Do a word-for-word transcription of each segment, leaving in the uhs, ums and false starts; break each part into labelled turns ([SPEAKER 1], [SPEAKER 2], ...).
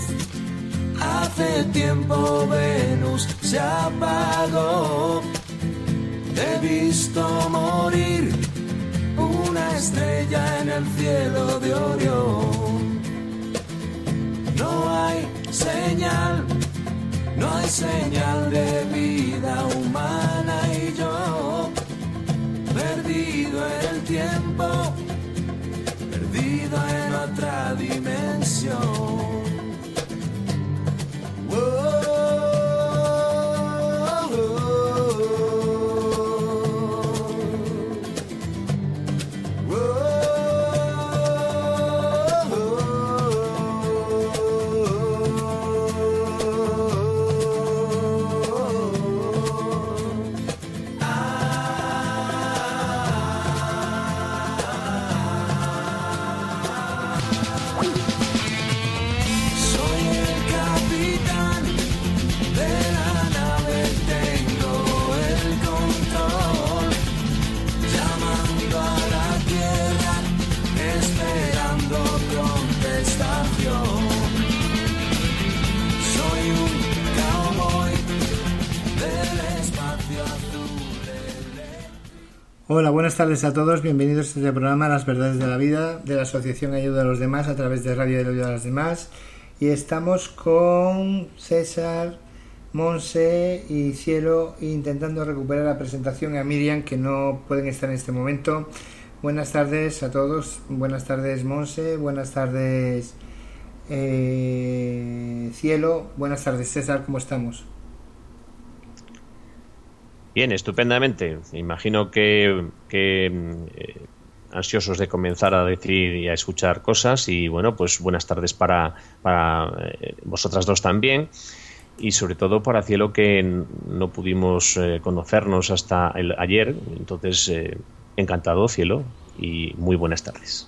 [SPEAKER 1] Hace tiempo Venus se apagó. He visto morir una estrella en el cielo de Orión. No hay señal, no hay señal de vida humana y yo, perdido en el tiempo, perdido en otra dimensión.
[SPEAKER 2] Hola, buenas tardes a todos, bienvenidos a este programa Las Verdades de la Vida de la Asociación Ayuda a los Demás a través de Radio de Ayuda a los Demás, y estamos con César, Monse y Cielo intentando recuperar la presentación, a Miriam, que no pueden estar en este momento. Buenas tardes a todos, buenas tardes Monse, buenas tardes eh, Cielo, buenas tardes César, ¿cómo estamos?
[SPEAKER 3] Bien, estupendamente. Imagino que, que eh, ansiosos de comenzar a decir y a escuchar cosas, y bueno, pues buenas tardes para, para eh, vosotras dos también, y sobre todo para Cielo, que no pudimos eh, conocernos hasta el, ayer. Entonces, eh, encantado, Cielo, y muy buenas tardes.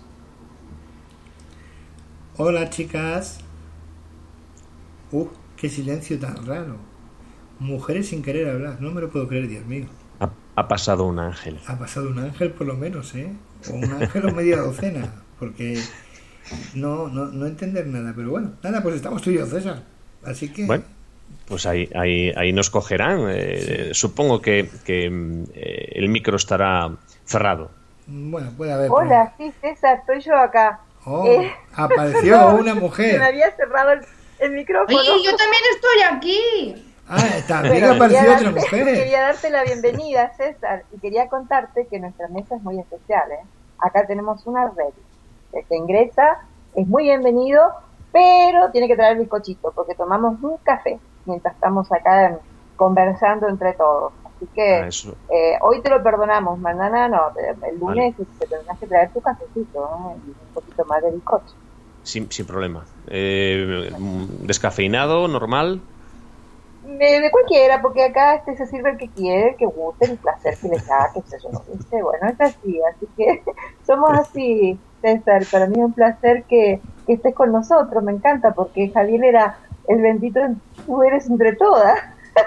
[SPEAKER 2] Hola, chicas. Uh, qué silencio tan raro. Mujeres sin querer hablar, no me lo puedo creer, Dios mío.
[SPEAKER 3] Ha, ha pasado un ángel.
[SPEAKER 2] Ha pasado un ángel por lo menos, ¿eh? O un ángel o media docena, porque no, no, no entender nada. Pero bueno, nada, pues estamos tú y yo, César. Así que...
[SPEAKER 3] Bueno, pues ahí, ahí, ahí nos cogerán. Eh, sí. Supongo que, que eh, el micro estará cerrado.
[SPEAKER 2] Bueno, puede haber...
[SPEAKER 4] Hola, sí, César, estoy yo acá.
[SPEAKER 2] Oh,
[SPEAKER 4] eh,
[SPEAKER 2] apareció
[SPEAKER 4] no,
[SPEAKER 2] una mujer.
[SPEAKER 4] Se me había cerrado el, el micrófono.
[SPEAKER 5] Oye, yo también estoy aquí.
[SPEAKER 2] Ah, también
[SPEAKER 4] bueno,
[SPEAKER 2] apareció
[SPEAKER 4] darte,
[SPEAKER 2] otra mujer.
[SPEAKER 4] Quería darte la bienvenida, César, y quería contarte que nuestra mesa es muy especial, ¿eh? Acá tenemos una red. El que ingresa es muy bienvenido, pero tiene que traer el bizcochito, porque tomamos un café mientras estamos acá conversando entre todos. Así que
[SPEAKER 3] ah,
[SPEAKER 4] eh, hoy te lo perdonamos, mañana no, el lunes vale. Te tendrás que traer tu cafecito, ¿no? Y un poquito más de bizcocho.
[SPEAKER 3] Sin, sin problema. Eh, ¿Descafeinado, normal?
[SPEAKER 4] De, de cualquiera, porque acá este se sirve el que quiere, el que guste, el placer que le da, qué sé yo, ¿viste? Bueno, es así, así que somos así, César. Para mí es un placer que, que estés con nosotros, me encanta, porque Javier era el bendito, tú eres entre todas.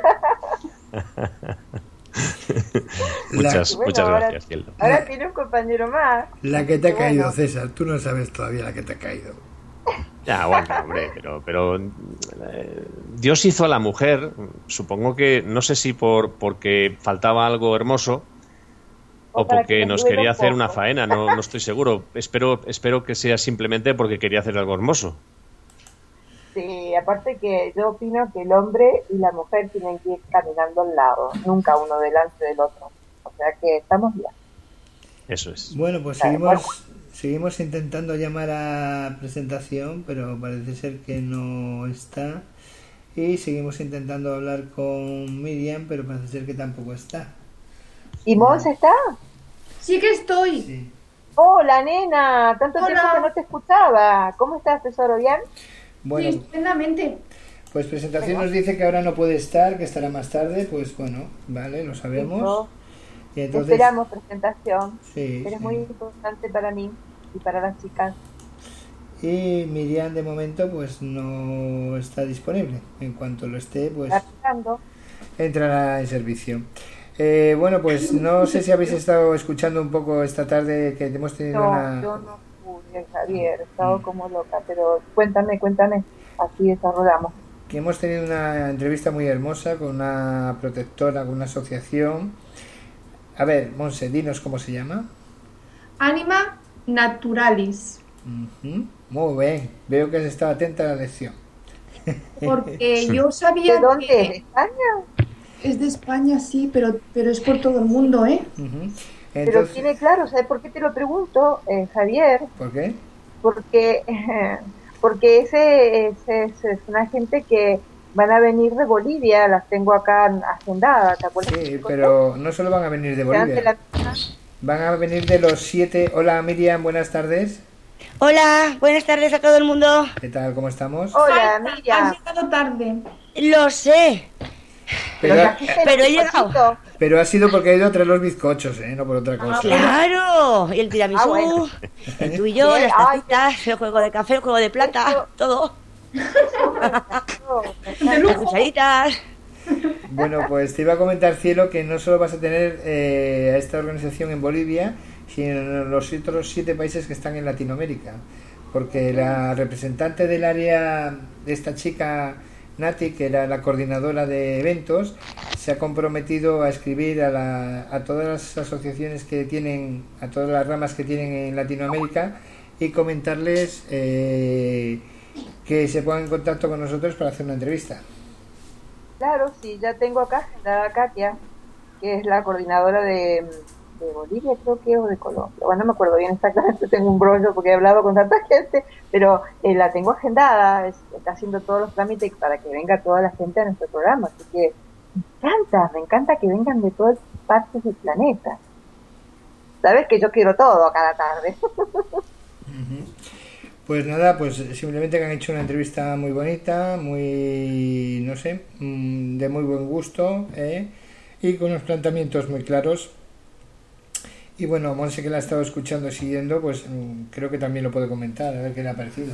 [SPEAKER 3] muchas,
[SPEAKER 4] bueno,
[SPEAKER 3] muchas
[SPEAKER 4] ahora,
[SPEAKER 3] gracias, Cielo.
[SPEAKER 4] Ahora tiene un compañero más.
[SPEAKER 2] La que te ha
[SPEAKER 4] bueno.
[SPEAKER 2] caído, César, tú no sabes todavía la que te ha caído.
[SPEAKER 3] Ya, bueno, hombre, pero, pero eh, Dios hizo a la mujer, supongo que, no sé si por porque faltaba algo hermoso o, o porque nos quería hacer una faena, no, no estoy seguro. Espero, espero que sea simplemente porque quería hacer algo hermoso.
[SPEAKER 4] Sí, aparte que yo opino que el hombre y la mujer tienen que ir caminando al lado, nunca uno delante del otro. O sea que estamos bien.
[SPEAKER 3] Eso es.
[SPEAKER 2] Bueno, pues
[SPEAKER 4] claro,
[SPEAKER 2] seguimos...
[SPEAKER 4] bueno.
[SPEAKER 2] Seguimos intentando llamar a presentación, pero parece ser que no está. Y seguimos intentando hablar con Miriam, pero parece ser que tampoco está.
[SPEAKER 4] ¿Y Monse está?
[SPEAKER 5] Sí que estoy.
[SPEAKER 2] Sí.
[SPEAKER 4] Hola, nena. Tanto
[SPEAKER 5] Hola.
[SPEAKER 4] tiempo que no te escuchaba. ¿Cómo estás, tesoro? ¿Bien?
[SPEAKER 2] Bueno,
[SPEAKER 5] Sí, estupendamente.
[SPEAKER 2] pues presentación
[SPEAKER 4] bueno.
[SPEAKER 2] nos dice que ahora no puede estar, que estará más tarde. Pues bueno, vale, lo sabemos.
[SPEAKER 4] No.
[SPEAKER 2] Y entonces...
[SPEAKER 4] Esperamos presentación.
[SPEAKER 2] Sí,
[SPEAKER 4] Eres
[SPEAKER 2] sí.
[SPEAKER 4] muy importante para mí y para las chicas.
[SPEAKER 2] Y Miriam de momento pues no está disponible. En cuanto lo esté, pues entrará en servicio. Eh, bueno, pues no sé si habéis estado escuchando un poco esta tarde que hemos tenido
[SPEAKER 4] no,
[SPEAKER 2] una...
[SPEAKER 4] yo no pude, Javier, he estado como loca, pero cuéntame, cuéntame. así desarrollamos.
[SPEAKER 2] Que hemos tenido una entrevista muy hermosa con una protectora, con una asociación. A ver, Monse, dinos cómo se llama.
[SPEAKER 5] Anima Naturalis.
[SPEAKER 2] Uh-huh. Muy bien, veo que has estado atenta a la lección.
[SPEAKER 5] Porque yo sabía
[SPEAKER 4] ¿De dónde?
[SPEAKER 5] que
[SPEAKER 4] ¿De España?
[SPEAKER 5] es de España, sí, pero, pero es por todo el mundo, ¿eh?
[SPEAKER 2] Uh-huh.
[SPEAKER 4] Pero
[SPEAKER 2] Entonces,
[SPEAKER 4] tiene claro, ¿sabes por qué te lo pregunto, eh, Javier?
[SPEAKER 2] ¿por qué?
[SPEAKER 4] Porque, porque ese, ese, ese es una gente que van a venir de Bolivia, las tengo acá agendadas, ¿te acuerdas?
[SPEAKER 2] Sí, pero no solo van a venir de
[SPEAKER 4] Antes
[SPEAKER 2] Bolivia,
[SPEAKER 4] la-
[SPEAKER 2] van a venir de los siete. Hola Miriam, buenas tardes.
[SPEAKER 6] Hola, buenas tardes a todo el mundo.
[SPEAKER 2] ¿Qué tal? ¿Cómo estamos?
[SPEAKER 4] Hola,
[SPEAKER 5] Falta,
[SPEAKER 4] Miriam.
[SPEAKER 5] has llegado tarde.
[SPEAKER 6] Lo sé.
[SPEAKER 2] Pero,
[SPEAKER 4] trajiste
[SPEAKER 6] pero
[SPEAKER 4] los
[SPEAKER 6] he llegado.
[SPEAKER 4] bizcochitos.
[SPEAKER 2] pero ha sido porque he ido a traer los bizcochos, ¿eh? No por otra cosa.
[SPEAKER 6] Claro, y el tiramisú,
[SPEAKER 4] Ah, bueno.
[SPEAKER 6] el tú y yo,
[SPEAKER 4] Bien,
[SPEAKER 6] las
[SPEAKER 4] ay,
[SPEAKER 6] tacitas, el juego de café, el juego de plata,
[SPEAKER 4] Eso-
[SPEAKER 6] todo,
[SPEAKER 4] Oh,
[SPEAKER 5] De
[SPEAKER 6] las
[SPEAKER 5] lujo.
[SPEAKER 6] cucharitas.
[SPEAKER 2] Bueno, pues te iba a comentar, Cielo, que no solo vas a tener eh, a esta organización en Bolivia, sino en los otros siete países que están en Latinoamérica. Porque la representante del área de esta chica, Nati, que era la coordinadora de eventos, se ha comprometido a escribir a, la, a todas las asociaciones que tienen, a todas las ramas que tienen en Latinoamérica y comentarles eh, que se pongan en contacto con nosotros para hacer una entrevista.
[SPEAKER 4] Claro, sí, ya tengo acá agendada a Katia, que es la coordinadora de, de Bolivia, creo que, o de Colombia. Bueno, no me acuerdo bien exactamente, tengo un brollo porque he hablado con tanta gente, pero eh, la tengo agendada, es- está haciendo todos los trámites para que venga toda la gente a nuestro programa. Así que me encanta, me encanta que vengan de todas partes del planeta. Sabes que yo quiero todo a cada tarde.
[SPEAKER 2] Pues nada, pues simplemente que han hecho una entrevista muy bonita, muy, no sé, mm, de muy buen gusto, ¿eh? Y con unos planteamientos muy claros. Y bueno, Monse, que la ha estado escuchando y siguiendo, pues mm, creo que también lo puede comentar, a ver qué le ha parecido.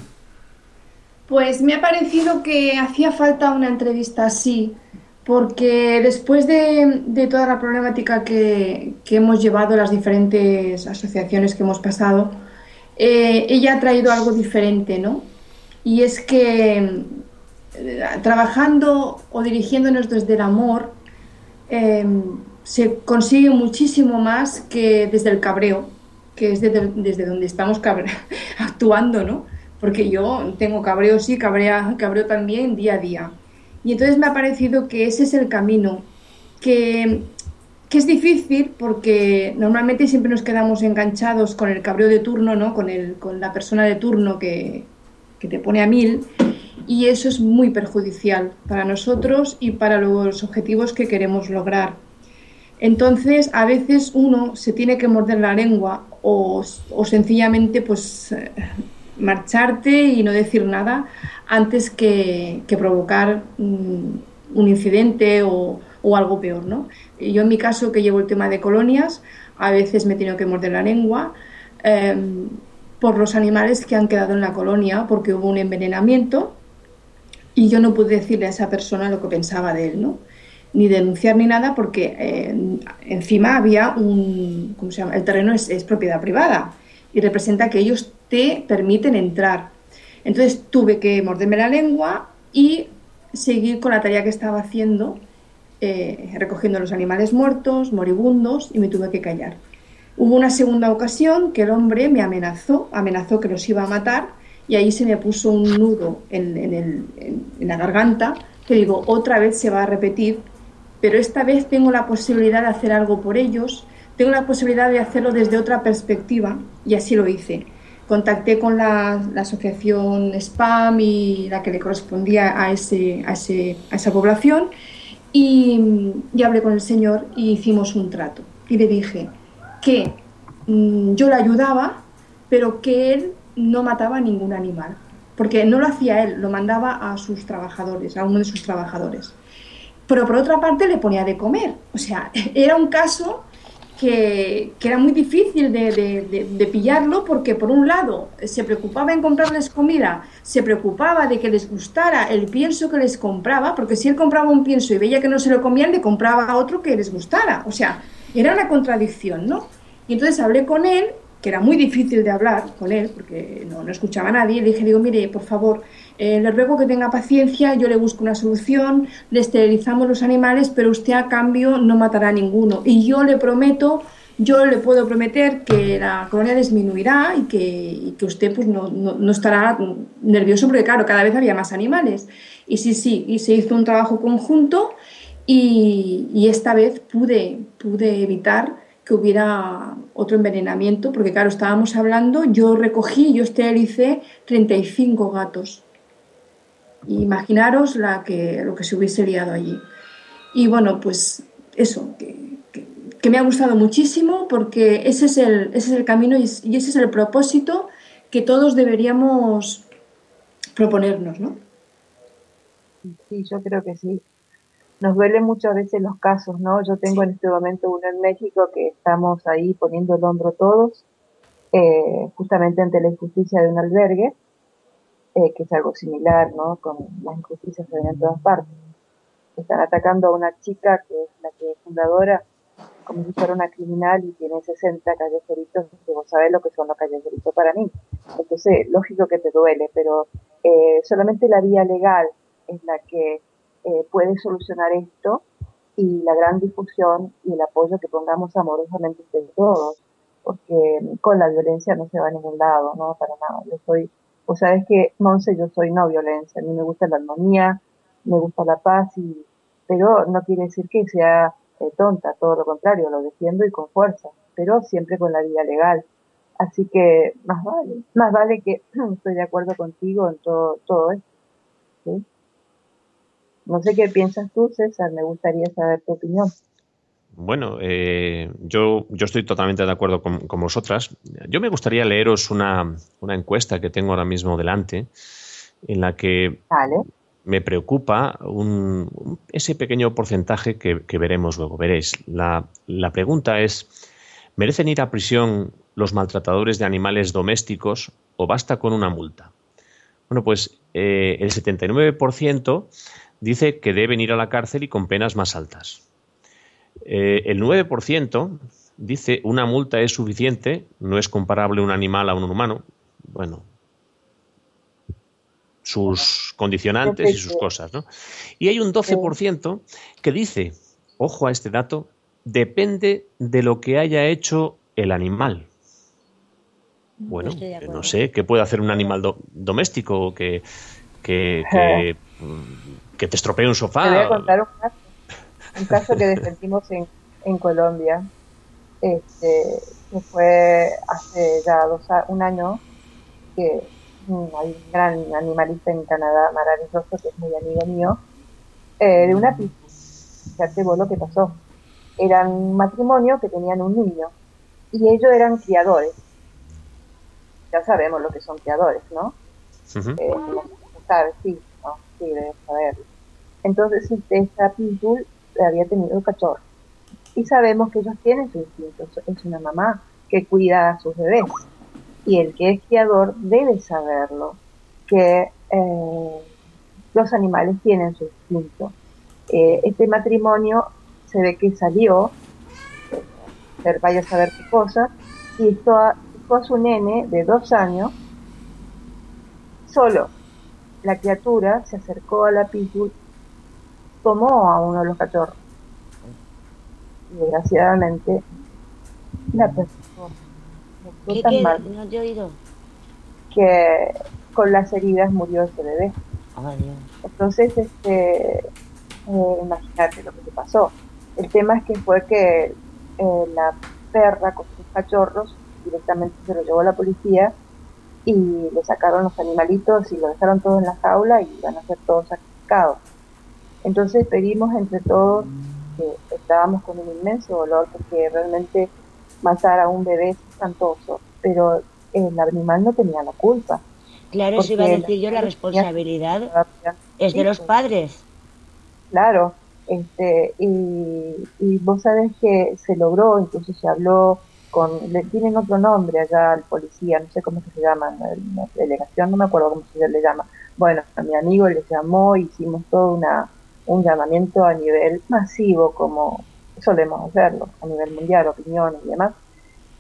[SPEAKER 5] Pues me ha parecido que hacía falta una entrevista así, porque después de, de toda la problemática que, que hemos llevado las diferentes asociaciones que hemos pasado, eh, ella ha traído algo diferente, ¿no? Y es que eh, trabajando o dirigiéndonos desde el amor, eh, se consigue muchísimo más que desde el cabreo, que es desde, desde donde estamos cabre- actuando, ¿no? Porque yo tengo cabreo, sí, cabrea, cabreo también día a día. Y entonces me ha parecido que ese es el camino, que, que es difícil porque normalmente siempre nos quedamos enganchados con el cabreo de turno, ¿no? Con, el, con la persona de turno que, que te pone a mil, y eso es muy perjudicial para nosotros y para los objetivos que queremos lograr. Entonces, a veces uno se tiene que morder la lengua o, o sencillamente pues eh, marcharte y no decir nada antes que, que provocar un, un incidente o, o algo peor, ¿no? Yo en mi caso, que llevo el tema de colonias, a veces me he tenido que morder la lengua eh, por los animales que han quedado en la colonia porque hubo un envenenamiento y yo no pude decirle a esa persona lo que pensaba de él, ¿no? Ni denunciar ni nada porque eh, encima había un, ¿cómo se llama? El terreno es, es propiedad privada y representa que ellos te permiten entrar. Entonces tuve que morderme la lengua y seguir con la tarea que estaba haciendo, eh, recogiendo los animales muertos, moribundos, y me tuve que callar. Hubo una segunda ocasión que el hombre me amenazó, amenazó que los iba a matar, y ahí se me puso un nudo en, en, el, en, en la garganta, que digo, otra vez se va a repetir, pero esta vez tengo la posibilidad de hacer algo por ellos, tengo la posibilidad de hacerlo desde otra perspectiva, y así lo hice. Contacté con la, la asociación SPAM y la que le correspondía a, ese, a, ese, a esa población, y, y hablé con el señor y hicimos un trato. Y le dije que mmm, yo le ayudaba, pero que él no mataba a ningún animal, porque no lo hacía él, lo mandaba a sus trabajadores, a uno de sus trabajadores. Pero por otra parte le ponía de comer. O sea, era un caso que, que era muy difícil de, de, de, de pillarlo, porque por un lado se preocupaba en comprarles comida, se preocupaba de que les gustara el pienso que les compraba, porque si él compraba un pienso y veía que no se lo comían, le compraba a otro que les gustara. O sea, era una contradicción, ¿no? Y entonces hablé con él que era muy difícil de hablar con él, porque no, no escuchaba a nadie, le dije, digo, mire, por favor, eh, le ruego que tenga paciencia, yo le busco una solución, le esterilizamos los animales, pero usted a cambio no matará a ninguno. Y yo le prometo, yo le puedo prometer que la colonia disminuirá y que, y que usted pues no, no, no estará nervioso, porque claro, cada vez había más animales. Y sí, sí, y se hizo un trabajo conjunto y, y esta vez pude, pude evitar que hubiera otro envenenamiento, porque claro, estábamos hablando, yo recogí, yo esterilicé treinta y cinco gatos. Imaginaros la que, lo que se hubiese liado allí. Y bueno, pues eso, que, que, que me ha gustado muchísimo, porque ese es el, ese es el camino y, y ese es el propósito que todos deberíamos proponernos, ¿no?
[SPEAKER 4] Sí, yo creo que sí. Nos duelen muchas veces los casos, ¿no? Yo tengo en este momento uno en México que estamos ahí poniendo el hombro todos, eh, justamente ante la injusticia de un albergue, eh, que es algo similar, ¿no? Con las injusticias que ven en todas partes. Están atacando a una chica que es la que es fundadora, como si fuera una criminal y tiene sesenta callejeritos, que vos sabés lo que son los callejeritos para mí. Entonces, lógico que te duele, pero eh, solamente la vía legal es la que eh, puede solucionar esto, y la gran difusión y el apoyo que pongamos amorosamente de todos, porque con la violencia no se va a ningún lado, no, para nada. Yo soy, vos sabés que, Monse, yo soy no violencia, a mí me gusta la armonía, me gusta la paz, y, pero no quiere decir que sea eh, tonta, todo lo contrario, lo defiendo y con fuerza, pero siempre con la vía legal. Así que más vale, más vale que estoy de acuerdo contigo en todo, todo esto, ¿sí? No sé qué piensas tú, César, me gustaría saber tu opinión.
[SPEAKER 3] Bueno, eh, yo, yo estoy totalmente de acuerdo con, con vosotras. Yo me gustaría leeros una, una encuesta que tengo ahora mismo delante, en la que
[SPEAKER 4] Vale.
[SPEAKER 3] me preocupa un, ese pequeño porcentaje que, que veremos luego. Veréis, la, la pregunta es, ¿merecen ir a prisión los maltratadores de animales domésticos o basta con una multa? Bueno, pues eh, el setenta y nueve por ciento dice que deben ir a la cárcel y con penas más altas. Eh, el nueve por ciento dice una multa es suficiente, no es comparable un animal a un humano. Bueno, sus condicionantes y sus cosas, ¿no? Y hay un doce por ciento que dice, ojo a este dato, depende de lo que haya hecho el animal. Bueno, no sé, ¿qué puede hacer un animal do doméstico que, que, que, que te estropee un sofá?
[SPEAKER 4] Te voy a contar un caso, un caso que defendimos en, en Colombia, este, que fue hace ya dos, un año, que hay un gran animalista en Canadá, maravilloso, que es muy amigo mío, eh, de una pitbull. Fíjate vos lo que pasó. Eran un matrimonio que tenían un niño, y ellos eran criadores. Ya sabemos lo que son criadores, ¿no? Uh-huh. eh, no sabes, sí, no, sí, debes saberlo. Entonces, este, esta pitbull había tenido cachorro. Y sabemos que ellos tienen su instinto. Es una mamá que cuida a sus bebés. Y el que es criador debe saberlo, que eh, los animales tienen su instinto. Eh, este matrimonio se ve que salió, eh, vaya a saber qué cosa, y esto a, a su nene de dos años solo. La criatura se acercó a la pitbull, tomó a uno de los cachorros, y desgraciadamente la persona
[SPEAKER 6] ¿Qué, qué? No te he oído.
[SPEAKER 4] Que con las heridas murió ese bebé.
[SPEAKER 6] Oh, Dios.
[SPEAKER 4] Entonces, este, eh, imagínate lo que te pasó. El tema es que fue que eh, la perra con sus cachorros directamente se lo llevó a la policía y le sacaron los animalitos y lo dejaron todo en la jaula y van a ser todos sacrificados. Entonces pedimos entre todos, que estábamos con un inmenso dolor porque realmente matar a un bebé es espantoso, pero el animal no tenía la culpa.
[SPEAKER 6] Claro, eso iba a decir yo, la responsabilidad es de los padres.
[SPEAKER 4] Claro, este, y, y vos sabés que se logró, incluso se habló con, le tienen otro nombre allá al policía, no sé cómo se llama, la delegación, no me acuerdo cómo se le llama. Bueno, a mi amigo le llamó, hicimos todo una, un llamamiento a nivel masivo, como solemos hacerlo, a nivel mundial, opiniones y demás.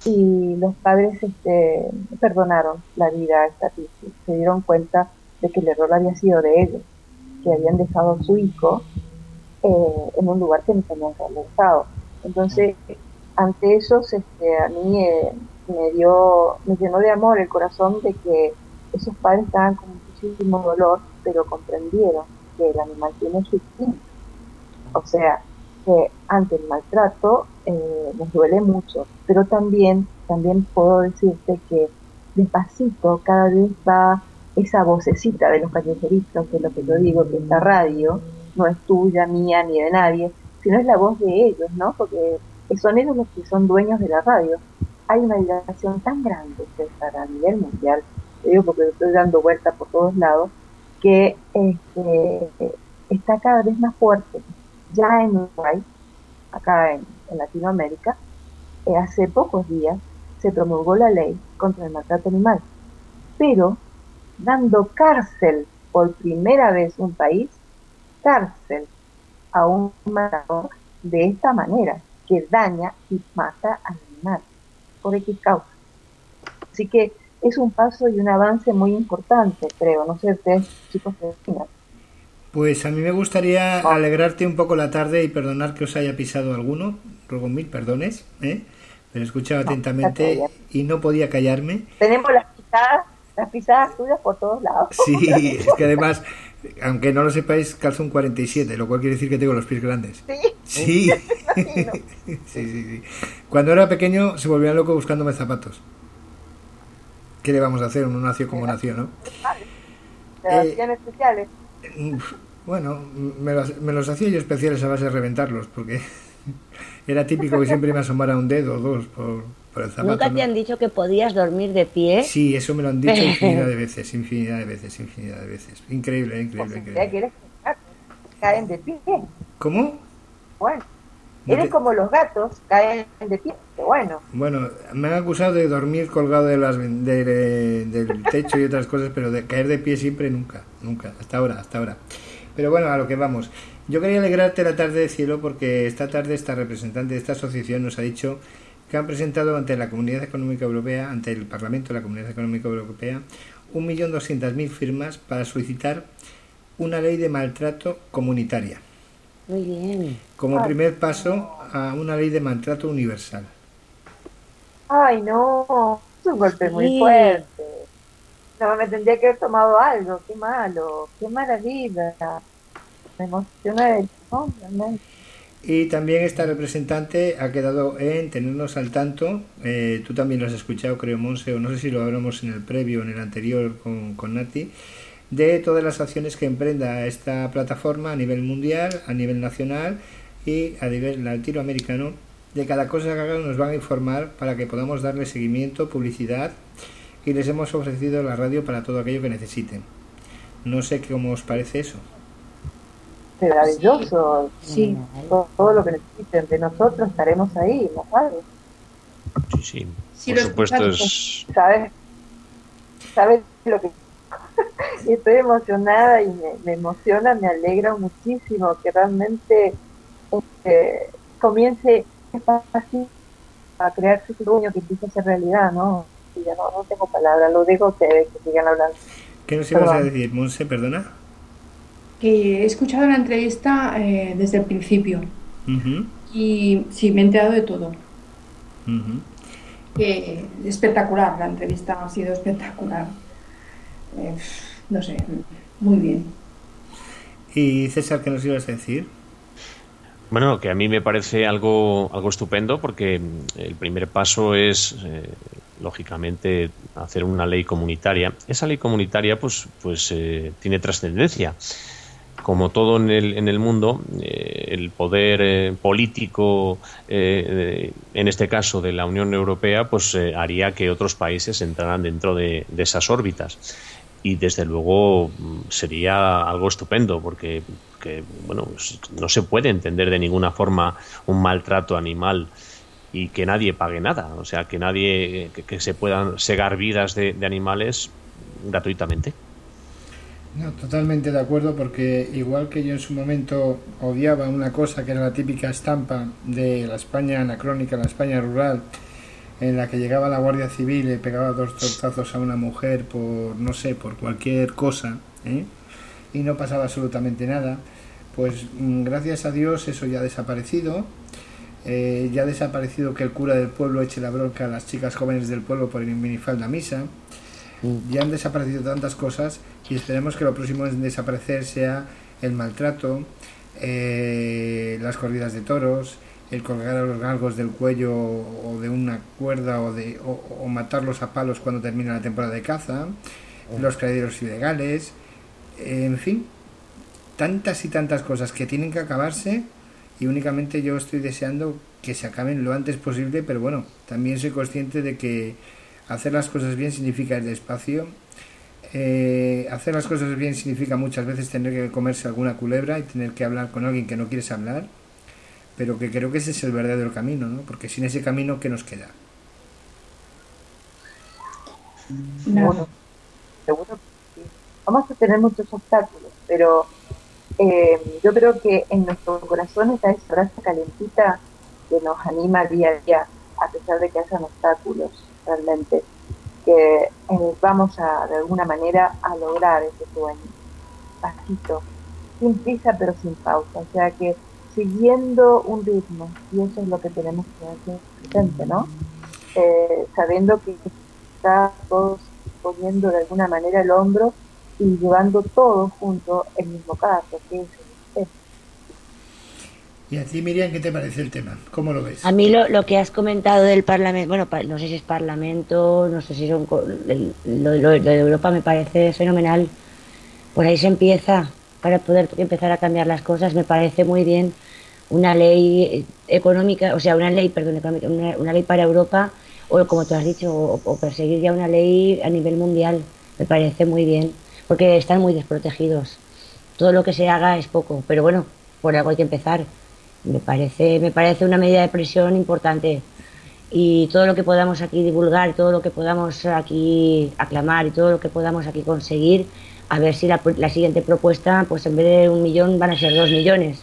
[SPEAKER 4] y los padres este, perdonaron la vida a esta Tizi. Se dieron cuenta de que el error había sido de ellos, que habían dejado a su hijo eh, en un lugar que no tenían que haber dejado. Entonces, ante eso, este, a mí eh, me dio, me llenó de amor el corazón de que esos padres estaban con muchísimo dolor, pero comprendieron que el animal tiene su instinto. O sea, que ante el maltrato eh, nos duele mucho, pero también, también puedo decirte que despacito cada vez va esa vocecita de los callejeristas, que es lo que yo digo, que esta radio no es tuya, mía, ni de nadie, sino es la voz de ellos, ¿no? Porque son ellos los que son dueños de la radio. Hay una vibración tan grande, César, a nivel mundial, te digo porque estoy dando vueltas por todos lados, que este, está cada vez más fuerte. Ya en Uruguay, acá en, en Latinoamérica, eh, hace pocos días se promulgó la ley contra el maltrato animal, pero dando cárcel por primera vez un país, cárcel a un matador de esta manera, que daña y mata al animal, por X causa. Así que es un paso y un avance muy importante, creo. No sé, ustedes, chicos, ¿qué opinan?
[SPEAKER 2] Pues a mí me gustaría alegrarte un poco la tarde y perdonar que os haya pisado alguno, ruego mil perdones, ¿eh? Pero he escuchado no, atentamente y no podía callarme.
[SPEAKER 4] Tenemos las pisadas, las pisadas tuyas por todos lados.
[SPEAKER 2] Sí, es que además, aunque no lo sepáis, calzo un cuarenta y siete, lo cual quiere decir que tengo los pies grandes.
[SPEAKER 4] Sí.
[SPEAKER 2] Sí. sí, sí, sí. Cuando era pequeño se volvían locos buscándome zapatos. ¿Qué le vamos a hacer? Uno nació como nació, ¿no?
[SPEAKER 4] Pero hacían eh, especiales.
[SPEAKER 2] Bueno, me los, me los hacía yo especiales a base de reventarlos, porque era típico que siempre me asomara un dedo o dos por, por el zapato.
[SPEAKER 6] ¿Nunca te
[SPEAKER 2] ¿no?
[SPEAKER 6] han dicho que podías dormir de pie?
[SPEAKER 2] Sí, eso me lo han dicho infinidad de veces, infinidad de veces, infinidad de veces. Increíble, increíble, increíble.
[SPEAKER 4] Que eres, caen de pie.
[SPEAKER 2] ¿Cómo?
[SPEAKER 4] Bueno, eres como los gatos, caen de pie. Bueno.
[SPEAKER 2] Bueno, me han acusado de dormir colgado de las de, de, del techo y otras cosas, pero de caer de pie siempre nunca, nunca, hasta ahora, hasta ahora. Pero bueno, a lo que vamos. Yo quería alegrarte la tarde de cielo porque esta tarde esta representante de esta asociación nos ha dicho que han presentado ante la Comunidad Económica Europea, ante el Parlamento de la Comunidad Económica Europea, un millón doscientas mil firmas para solicitar una ley de maltrato comunitaria.
[SPEAKER 6] Muy bien.
[SPEAKER 2] Como primer paso a una ley de maltrato universal.
[SPEAKER 4] Ay, no, es un golpe muy sí. fuerte. No, me tendría que haber tomado algo, qué malo, qué maravilla. Me emocioné, ¿no?
[SPEAKER 2] Y también esta representante ha quedado en tenernos al tanto, eh, tú también lo has escuchado, creo, Monse, o no sé si lo hablamos en el previo o en el anterior con, con Nati, de todas las acciones que emprenda esta plataforma a nivel mundial, a nivel nacional y a nivel latinoamericano. De cada cosa que hagan nos van a informar para que podamos darle seguimiento, publicidad, y les hemos ofrecido la radio para todo aquello que necesiten. No sé cómo os parece eso.
[SPEAKER 4] Maravilloso. Sí. Todo, todo lo que necesiten de nosotros estaremos ahí, ¿no sabes?
[SPEAKER 3] Sí, sí. sí por supuesto es...
[SPEAKER 4] ¿Sabes? ¿Sabes lo que... Estoy emocionada y me, me emociona, me alegra muchísimo que realmente eh, comience así a crearse ese sueño que empiece a ser realidad, ¿no? Y ya no, no tengo palabras, lo dejo a ustedes que sigan hablando.
[SPEAKER 2] ¿Qué nos ibas a decir, Monse? Perdona.
[SPEAKER 5] Que he escuchado la entrevista eh, desde el principio. Uh-huh. Y sí, me he enterado de todo. Uh-huh. Que espectacular, la entrevista ha sido espectacular. Eh, no sé, muy bien.
[SPEAKER 2] ¿Y César, qué nos ibas a decir?
[SPEAKER 3] Bueno, que a mí me parece algo, algo estupendo porque el primer paso es, eh, lógicamente, hacer una ley comunitaria. Esa ley comunitaria pues, pues eh, tiene trascendencia. Como todo en el, en el mundo, eh, el poder eh, político, eh, en este caso de la Unión Europea, pues eh, haría que otros países entraran dentro de, de esas órbitas. Y desde luego sería algo estupendo porque que, bueno, no se puede entender de ninguna forma un maltrato animal y que nadie pague nada, o sea, que nadie que, que se puedan segar vidas de, de animales gratuitamente.
[SPEAKER 2] No, totalmente de acuerdo, porque igual que yo en su momento odiaba una cosa que era la típica estampa de la España anacrónica, la España rural, en la que llegaba la Guardia Civil y pegaba dos tortazos a una mujer por, no sé, por cualquier cosa, ¿eh? Y no pasaba absolutamente nada. Pues gracias a Dios eso ya ha desaparecido. Eh, ya ha desaparecido que el cura del pueblo eche la bronca a las chicas jóvenes del pueblo por ir en minifalda a misa. Ya han desaparecido tantas cosas y esperemos que lo próximo en desaparecer sea el maltrato, eh, las corridas de toros, el colgar a los galgos del cuello o de una cuerda o, de, o, o matarlos a palos cuando termina la temporada de caza, los criaderos ilegales, eh, en fin, tantas y tantas cosas que tienen que acabarse, y únicamente yo estoy deseando que se acaben lo antes posible, pero bueno, también soy consciente de que hacer las cosas bien significa ir despacio. Eh, hacer las cosas bien significa muchas veces tener que comerse alguna culebra y tener que hablar con alguien que no quieres hablar, pero que creo que ese es el verdadero camino, ¿no? Porque sin ese camino, ¿qué nos queda?
[SPEAKER 4] Bueno, seguro que sí. Vamos a tener muchos obstáculos, pero eh, yo creo que en nuestro corazón está esa brasa calentita que nos anima día a día, a pesar de que hayan obstáculos, realmente, que eh, vamos a, de alguna manera, a lograr ese sueño, pasito, sin prisa pero sin pausa, o sea que siguiendo un ritmo, y eso es lo que tenemos que hacer presente, ¿no? Eh, sabiendo que está todos poniendo de alguna manera el hombro y llevando todos juntos el mismo caso, que es el
[SPEAKER 2] Y a ti, Miriam, ¿qué te parece el tema? ¿Cómo lo ves?
[SPEAKER 6] A mí lo, lo que has comentado del Parlamento, bueno, pa- no sé si es Parlamento, no sé si son co- el- lo, lo- lo de Europa me parece fenomenal. Por ahí se empieza, para poder empezar a cambiar las cosas, me parece muy bien. Una ley económica, o sea, una ley, perdón, económica, una, una ley para Europa, o como tú has dicho, o, o perseguir ya una ley a nivel mundial, me parece muy bien, porque están muy desprotegidos. Todo lo que se haga es poco, pero bueno, por algo hay que empezar. Me parece, me parece una medida de presión importante, y todo lo que podamos aquí divulgar, todo lo que podamos aquí aclamar y todo lo que podamos aquí conseguir, a ver si la, la siguiente propuesta, pues en vez de un millón van a ser dos millones.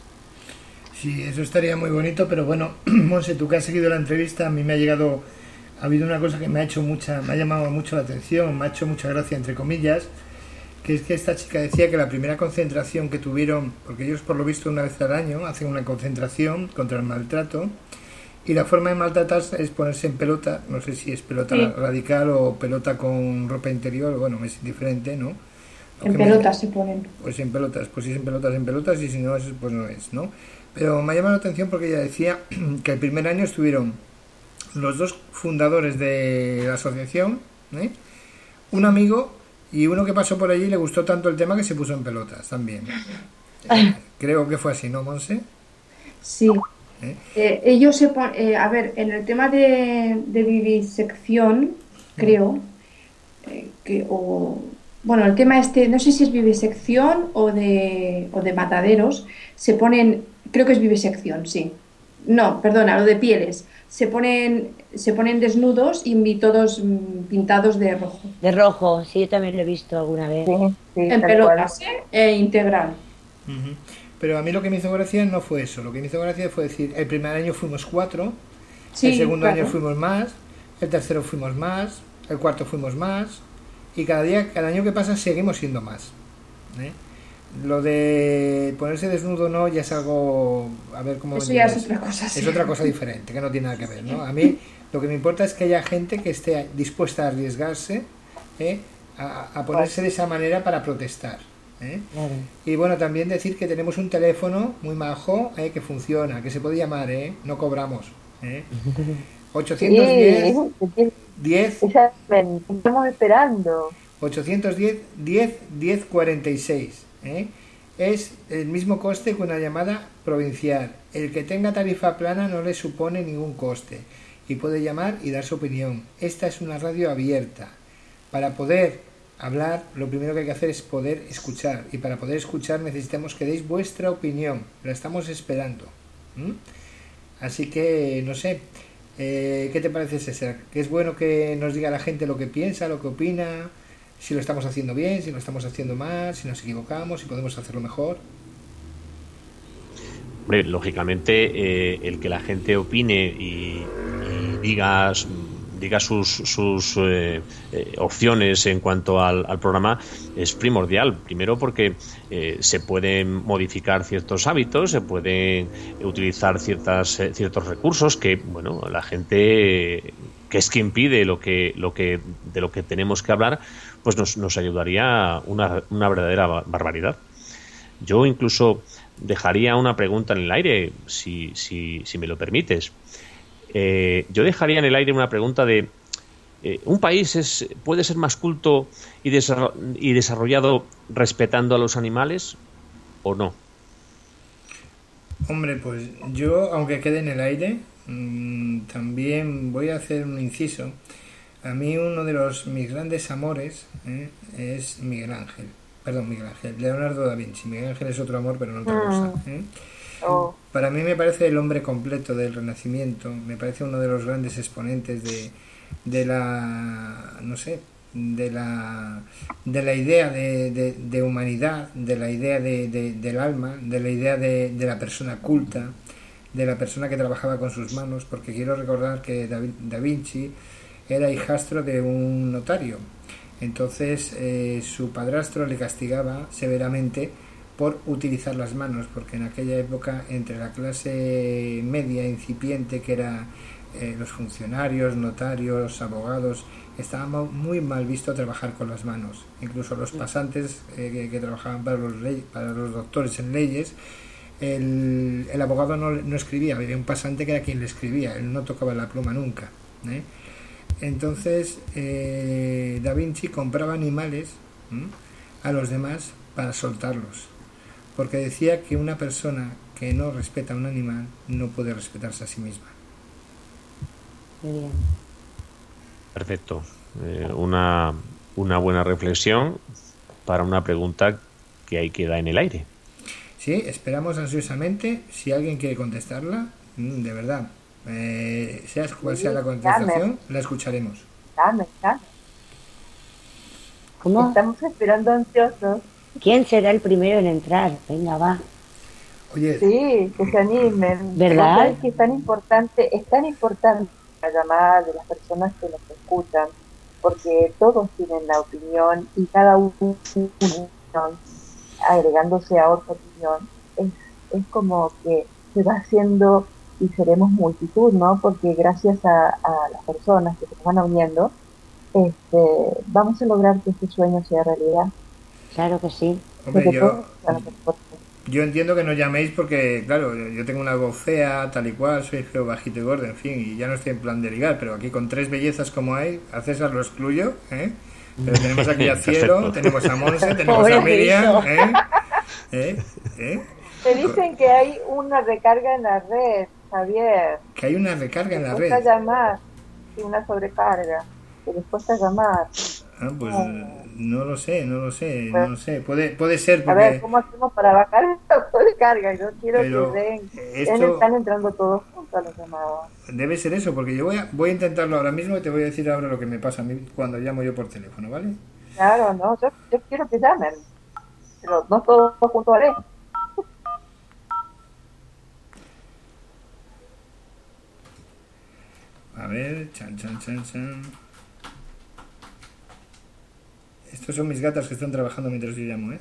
[SPEAKER 2] Sí, eso estaría muy bonito, pero bueno, Monse, tú que has seguido la entrevista, a mí me ha llegado, ha habido una cosa que me ha hecho mucha, me ha llamado mucho la atención, me ha hecho mucha gracia, entre comillas, que es que esta chica decía que la primera concentración que tuvieron, porque ellos por lo visto una vez al año hacen una concentración contra el maltrato, y la forma de maltratar es ponerse en pelota, no sé si es pelota
[SPEAKER 5] Sí.
[SPEAKER 2] radical o pelota con ropa interior, bueno, es indiferente, ¿no? Lo
[SPEAKER 5] En
[SPEAKER 2] que me-
[SPEAKER 5] pelotas se ponen.
[SPEAKER 2] Pues en pelotas, pues si es en pelotas, en pelotas, y si no es, pues no es, ¿no? Pero me ha llamado la atención porque ella decía que el primer año estuvieron los dos fundadores de la asociación, ¿eh? Un amigo y uno que pasó por allí y le gustó tanto el tema que se puso en pelotas también. Eh, creo que fue así, ¿no, Monse?
[SPEAKER 5] Sí.
[SPEAKER 2] ¿Eh?
[SPEAKER 5] Eh, ellos se pon- eh, a ver, en el tema de, de vivisección, creo, eh, que, o, bueno, el tema este, no sé si es vivisección o de, o de mataderos, se ponen, creo que es vivisección, sí. No, perdona, lo de pieles. Se ponen, se ponen desnudos y todos mm, pintados de rojo.
[SPEAKER 6] De rojo, sí, yo también lo he visto alguna vez.
[SPEAKER 4] Sí, sí,
[SPEAKER 5] En
[SPEAKER 4] tal
[SPEAKER 5] pelotas, ¿eh? E integral.
[SPEAKER 2] Ujú. Pero a mí lo que me hizo gracia no fue eso. Lo que me hizo gracia fue decir, el primer año fuimos cuatro,
[SPEAKER 5] Sí,
[SPEAKER 2] el segundo
[SPEAKER 5] claro.
[SPEAKER 2] año fuimos más, el tercero fuimos más, el cuarto fuimos más, y cada día, cada año que pasa seguimos siendo más, ¿eh? Lo de ponerse desnudo no ya es algo, a ver cómo
[SPEAKER 5] Eso
[SPEAKER 2] me
[SPEAKER 5] ya es
[SPEAKER 2] dices.
[SPEAKER 5] otra cosa, sí.
[SPEAKER 2] Es otra cosa diferente, que no tiene nada que ver, ¿no? A mí lo que me importa es que haya gente que esté dispuesta a arriesgarse, ¿eh? a, a ponerse de esa manera para protestar, ¿eh?
[SPEAKER 6] Claro.
[SPEAKER 2] Y bueno, también decir que tenemos un teléfono muy majo, ¿eh? Que funciona, que se puede llamar, ¿eh? No cobramos, ¿eh? ochocientos diez,
[SPEAKER 4] Sí,
[SPEAKER 2] diez,
[SPEAKER 4] exactamente, estamos esperando.
[SPEAKER 2] ochocientos diez, diez, diez cuarenta y seis, ¿eh? Es el mismo coste que una llamada provincial. El que tenga tarifa plana no le supone ningún coste y puede llamar y dar su opinión. Esta es una radio abierta. Para poder hablar, lo primero que hay que hacer es poder escuchar, y para poder escuchar necesitamos que deis vuestra opinión. La estamos esperando. ¿Mm? Así que, no sé, eh, ¿qué te parece, César? ¿Que es bueno que nos diga la gente lo que piensa, lo que opina? Si lo estamos haciendo bien, si lo estamos haciendo mal, si nos equivocamos, si podemos hacerlo mejor.
[SPEAKER 3] Hombre, lógicamente, eh, el que la gente opine y, y diga diga sus, sus eh, eh, opciones en cuanto al, al programa es primordial. Primero porque eh, se pueden modificar ciertos hábitos, se pueden utilizar ciertas, eh, ciertos recursos que, bueno, la gente eh, que es quien pide lo que, lo que, de lo que tenemos que hablar, pues nos, nos ayudaría una, una verdadera barbaridad. Yo incluso dejaría una pregunta en el aire, si, si, si me lo permites. Eh, yo dejaría en el aire una pregunta de eh, ¿un país es, puede ser más culto y, desarro- y desarrollado respetando a los animales o no?
[SPEAKER 2] Hombre, pues yo, aunque quede en el aire, mmm, también voy a hacer un inciso. A mí uno de los mis grandes amores eh, es Miguel Ángel. Perdón, Miguel Ángel, Leonardo da Vinci. Miguel Ángel es otro amor, pero no otra cosa. ¿eh?
[SPEAKER 4] Oh.
[SPEAKER 2] Para mí me parece el hombre completo del Renacimiento. Me parece uno de los grandes exponentes de, de la, no sé, de la, de la idea de, de, de humanidad, de la idea de, de, del alma, de la idea de, de la persona culta, de la persona que trabajaba con sus manos, porque quiero recordar que Da, da Vinci era hijastro de un notario. Entonces eh, su padrastro le castigaba severamente por utilizar las manos, porque en aquella época entre la clase media incipiente, que era eh, los funcionarios, notarios, abogados, estaba muy mal visto trabajar con las manos. Incluso los pasantes eh, que, que trabajaban para los, ley, para los doctores en leyes, el, el abogado no, no escribía, había un pasante que era quien le escribía, él no tocaba la pluma nunca, ¿eh? Entonces eh, Da Vinci compraba animales ¿m? a los demás para soltarlos, porque decía que una persona que no respeta a un animal no puede respetarse a sí misma.
[SPEAKER 6] Muy bien.
[SPEAKER 3] Perfecto. Eh, una, una buena reflexión para una pregunta que ahí queda en el aire.
[SPEAKER 2] Sí, esperamos ansiosamente. Si alguien quiere contestarla, de verdad, eh, sea cual sea la contestación, la escucharemos.
[SPEAKER 4] Dame, dame.
[SPEAKER 6] ¿Cómo?
[SPEAKER 4] Estamos esperando ansiosos.
[SPEAKER 6] ¿Quién será el primero en entrar? Venga, va.
[SPEAKER 2] Oye,
[SPEAKER 4] Sí, que se animen.
[SPEAKER 6] ¿Verdad?
[SPEAKER 4] Es que es tan importante, es tan importante la llamada de las personas que nos escuchan, porque todos tienen la opinión y cada uno tiene una opinión, agregándose a otra opinión, es, es como que se va haciendo y seremos multitud, ¿no? Porque gracias a, a las personas que se van uniendo, este, vamos a lograr que este sueño sea realidad.
[SPEAKER 6] Claro que sí.
[SPEAKER 2] hombre,
[SPEAKER 4] Sobre
[SPEAKER 2] yo,
[SPEAKER 4] todo, bueno, por-
[SPEAKER 2] yo entiendo que no llaméis porque, claro, yo tengo una voz fea, tal y cual, soy feo, bajito y gordo, en fin, y ya no estoy en plan de ligar, pero aquí con tres bellezas como hay, a César lo excluyo, ¿eh? Pero tenemos aquí a Cielo,
[SPEAKER 3] Perfecto.
[SPEAKER 2] tenemos a Monse, tenemos a Miriam, ¿eh? ¿Eh? ¿Eh?
[SPEAKER 4] Te dicen que hay una recarga en la red, Javier.
[SPEAKER 2] Que hay una recarga en la
[SPEAKER 4] Después a
[SPEAKER 2] red.
[SPEAKER 4] llamar, y una sobrecarga. Que después a llamar.
[SPEAKER 2] Ah, pues no lo sé, no lo sé, no lo sé. Puede, puede ser
[SPEAKER 4] A ver,
[SPEAKER 2] porque...
[SPEAKER 4] ¿cómo hacemos para bajar esta sobrecarga? Yo quiero
[SPEAKER 2] Pero
[SPEAKER 4] que den.
[SPEAKER 2] esto-
[SPEAKER 4] Están entrando todos juntos a los llamados.
[SPEAKER 2] Debe ser eso, porque yo voy a, voy a intentarlo ahora mismo y te voy a decir ahora lo que me pasa a mí cuando llamo yo por teléfono, ¿vale?
[SPEAKER 4] Claro, no, yo, yo quiero que llamen. Pero no todos juntos a la vez.
[SPEAKER 2] A ver, chan, chan, chan, chan. Estos son mis gatas que están trabajando mientras yo llamo, ¿eh?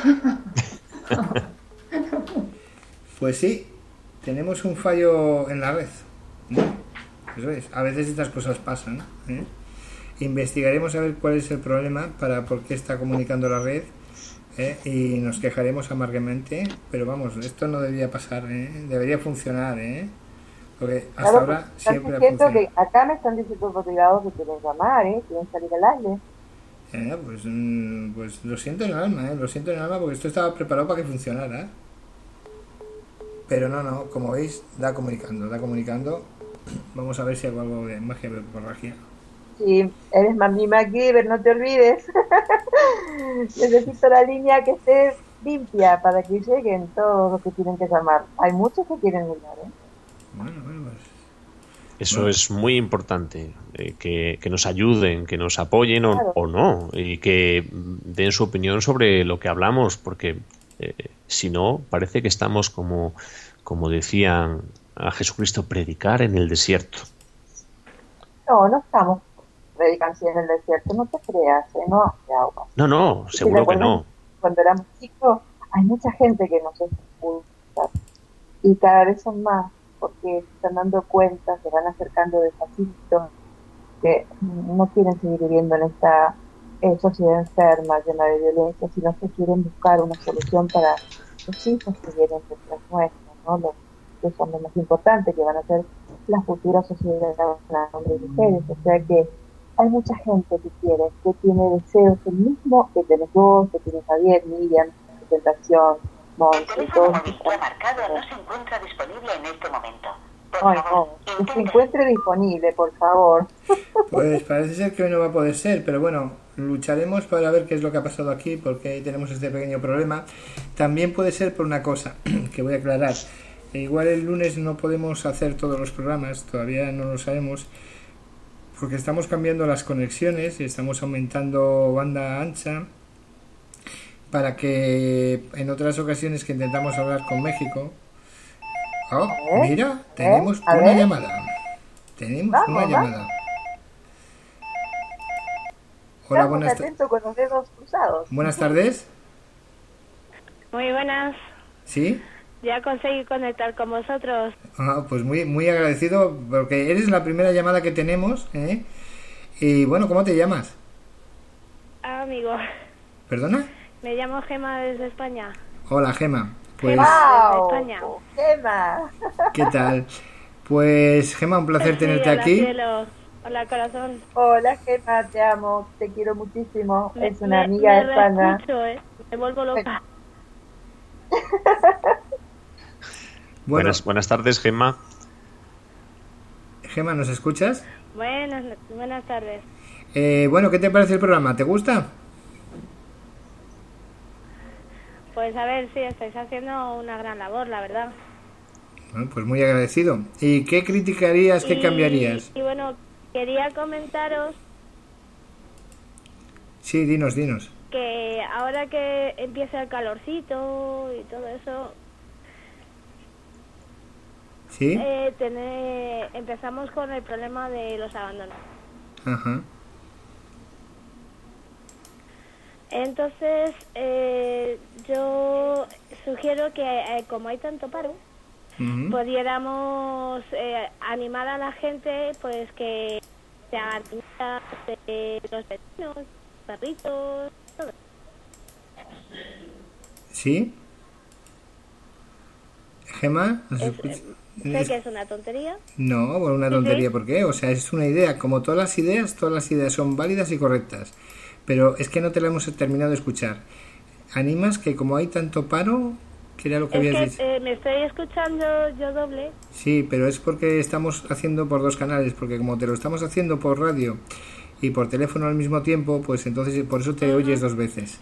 [SPEAKER 2] Pues sí, tenemos un fallo en la red, ¿no? Eso es, a veces estas cosas pasan, ¿eh? Investigaremos a ver cuál es el problema, para por qué está comunicando la red, ¿eh? Y nos quejaremos amargamente, pero vamos, esto no debería pasar, ¿eh? Debería funcionar, ¿eh? Porque hasta
[SPEAKER 4] Claro,
[SPEAKER 2] ahora
[SPEAKER 4] pues, están
[SPEAKER 2] siempre ha
[SPEAKER 4] diciendo
[SPEAKER 2] funcionado.
[SPEAKER 4] que acá me están diciendo por privado que quieren llamar, ¿eh? Quieren salir al aire.
[SPEAKER 2] Eh, pues, mm, pues lo siento en el alma, ¿eh? Lo siento en el alma porque esto estaba preparado para que funcionara. Pero no, no, como veis, da comunicando, da comunicando. Vamos a ver si hago algo de magia verborragia.
[SPEAKER 4] Sí, eres Mami MacGyver, no te olvides. Necesito la línea que esté limpia para que lleguen todos los que tienen que llamar. Hay muchos que quieren llamar, ¿eh?
[SPEAKER 2] Bueno, bueno, pues...
[SPEAKER 3] Eso
[SPEAKER 2] Bueno.
[SPEAKER 3] es muy importante, eh, que, que nos ayuden, que nos apoyen o,
[SPEAKER 4] Claro.
[SPEAKER 3] o no, y que den su opinión sobre lo que hablamos, porque eh, si no, parece que estamos como, como decían a Jesucristo, predicar en el desierto.
[SPEAKER 4] No, no estamos predicando en el desierto, no te creas, ¿eh? No hace agua.
[SPEAKER 3] No, no,
[SPEAKER 4] Si
[SPEAKER 3] seguro que
[SPEAKER 4] recuerdas,
[SPEAKER 3] no.
[SPEAKER 4] cuando éramos chicos, hay mucha gente que nos escucha y cada vez son más porque se están dando cuenta, se van acercando despacito, que no quieren seguir viviendo en esta eh, sociedad enferma, llena de violencia, sino que quieren buscar una solución para los hijos que vienen detrás nuestros, ¿no? Los que son los más importantes, que van a ser las futuras sociedades de hombres y mujeres. O sea que hay mucha gente que quiere, que tiene deseos el mismo que tenés vos, que tiene Javier, Miriam, Tentación, Monse,
[SPEAKER 7] El
[SPEAKER 4] todos.
[SPEAKER 7] teléfono móvil que ha marcado no se encuentra disponible en este momento. Por
[SPEAKER 4] Ay,
[SPEAKER 7] favor,
[SPEAKER 4] no, que se
[SPEAKER 7] intente-
[SPEAKER 4] encuentre disponible, por favor.
[SPEAKER 2] Pues parece ser que hoy no va a poder ser, pero bueno, lucharemos para ver qué es lo que ha pasado aquí, porque tenemos este pequeño problema. También puede ser por una cosa que voy a aclarar. E igual el lunes no podemos hacer todos los programas, todavía no lo sabemos, porque estamos cambiando las conexiones y estamos aumentando banda ancha para que en otras ocasiones que intentamos hablar con México. Oh,
[SPEAKER 4] ¿Eh?
[SPEAKER 2] mira, tenemos
[SPEAKER 4] A
[SPEAKER 2] una
[SPEAKER 4] ver.
[SPEAKER 2] llamada. Tenemos
[SPEAKER 4] Vamos,
[SPEAKER 2] una
[SPEAKER 4] vamos.
[SPEAKER 2] llamada. Hola,
[SPEAKER 4] Estamos
[SPEAKER 2] buenas, ta-
[SPEAKER 4] atentos con los dedos cruzados.
[SPEAKER 2] buenas tardes.
[SPEAKER 8] Muy buenas,
[SPEAKER 2] ¿Sí?
[SPEAKER 8] ya conseguí conectar con vosotros.
[SPEAKER 2] Ah, pues muy, muy agradecido porque eres la primera llamada que tenemos, ¿eh? Y bueno, ¿cómo te llamas?
[SPEAKER 8] Ah, amigo,
[SPEAKER 2] ¿Perdona?
[SPEAKER 8] me llamo Gema desde España.
[SPEAKER 2] Hola, Gema. Pues,
[SPEAKER 4] ¡Wow!
[SPEAKER 8] España.
[SPEAKER 4] ¡Gema!
[SPEAKER 2] ¿qué tal? Pues, Gema, un placer
[SPEAKER 8] Sí,
[SPEAKER 2] tenerte
[SPEAKER 8] hola,
[SPEAKER 2] aquí.
[SPEAKER 8] cielo. Hola, corazón.
[SPEAKER 4] Hola, Gema, te amo, te quiero muchísimo.
[SPEAKER 8] Me-
[SPEAKER 4] Es una
[SPEAKER 8] me-
[SPEAKER 4] amiga
[SPEAKER 8] me
[SPEAKER 4] de España.
[SPEAKER 8] reescucho, ¿eh? Me vuelvo loca.
[SPEAKER 2] Bueno,
[SPEAKER 3] Buenas, buenas tardes, Gemma.
[SPEAKER 2] Gema, ¿nos escuchas?
[SPEAKER 8] Buenas, buenas tardes.
[SPEAKER 2] Eh, bueno, ¿qué te parece el programa? ¿Te gusta?
[SPEAKER 8] Pues a ver, sí, estáis haciendo una gran labor, la verdad.
[SPEAKER 2] Bueno, pues muy agradecido. ¿Y qué criticarías, qué
[SPEAKER 8] Y-
[SPEAKER 2] cambiarías?
[SPEAKER 8] Y bueno, quería comentaros
[SPEAKER 2] Sí, dinos, dinos.
[SPEAKER 8] que ahora que empieza el calorcito y todo eso,
[SPEAKER 2] ¿Sí?
[SPEAKER 8] eh, tener- empezamos con el problema de los abandonos.
[SPEAKER 2] Ajá.
[SPEAKER 8] Entonces, eh, yo sugiero que eh, como hay tanto paro,
[SPEAKER 2] Ujú.
[SPEAKER 8] pudiéramos eh, animar a la gente, pues que se hagan amigas de los vecinos, perritos, todo.
[SPEAKER 2] ¿Sí? Gema, ¿nos
[SPEAKER 8] Es-
[SPEAKER 2] escuchas?
[SPEAKER 8] Sé
[SPEAKER 2] Es-
[SPEAKER 8] que es una tontería.
[SPEAKER 2] No, bueno, una
[SPEAKER 8] Sí,
[SPEAKER 2] tontería,
[SPEAKER 8] sí.
[SPEAKER 2] ¿por qué? O sea, es una idea, como todas las ideas, todas las ideas son válidas y correctas, pero es que no te la hemos terminado de escuchar. Animas que como hay tanto paro, que era lo que
[SPEAKER 8] Es
[SPEAKER 2] habías
[SPEAKER 8] que
[SPEAKER 2] dicho.
[SPEAKER 8] eh, me estoy escuchando yo doble.
[SPEAKER 2] Sí, pero es porque estamos haciendo por dos canales, porque como te lo estamos haciendo por radio y por teléfono al mismo tiempo, pues entonces por eso te oyes dos veces.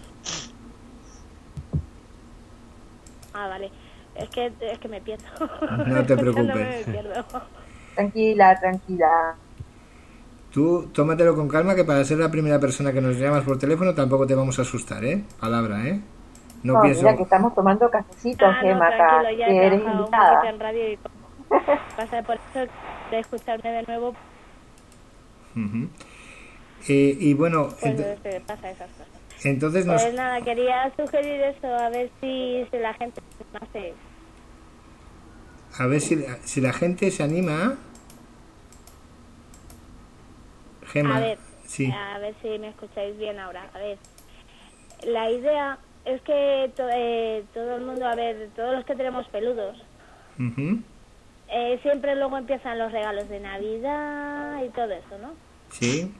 [SPEAKER 8] Ah, vale. Es que, es que me pierdo.
[SPEAKER 2] No te
[SPEAKER 8] Escuchándome
[SPEAKER 2] preocupes.
[SPEAKER 8] me pierdo.
[SPEAKER 4] Tranquila, tranquila.
[SPEAKER 2] Tú tómatelo con calma, que para ser la primera persona que nos llamas por teléfono tampoco te vamos a asustar, ¿eh? Palabra, ¿eh? No,
[SPEAKER 4] No,
[SPEAKER 2] pienso...
[SPEAKER 4] mira que estamos tomando cafecito,
[SPEAKER 8] Ah, no,
[SPEAKER 4] Gema, acá,
[SPEAKER 8] tranquilo, ya
[SPEAKER 4] que
[SPEAKER 8] he
[SPEAKER 4] eres
[SPEAKER 8] trabajado un
[SPEAKER 4] invitada.
[SPEAKER 8] poquito en radio y pasa por eso de escucharme de nuevo,
[SPEAKER 2] Ujú. Eh, y bueno,
[SPEAKER 8] pues
[SPEAKER 2] ent-
[SPEAKER 8] eh, pasa esas cosas.
[SPEAKER 2] entonces nos...
[SPEAKER 8] Pues nada, quería sugerir eso, a ver si, si la gente no sé.
[SPEAKER 2] A ver si, si la gente se anima a... Gema,
[SPEAKER 8] A ver,
[SPEAKER 2] sí.
[SPEAKER 8] a ver si me escucháis bien ahora. A ver, la idea es que to- eh, todo el mundo, a ver, todos los que tenemos peludos,
[SPEAKER 2] Ujú.
[SPEAKER 8] eh, siempre luego empiezan los regalos de Navidad y todo eso, ¿no?
[SPEAKER 2] Sí.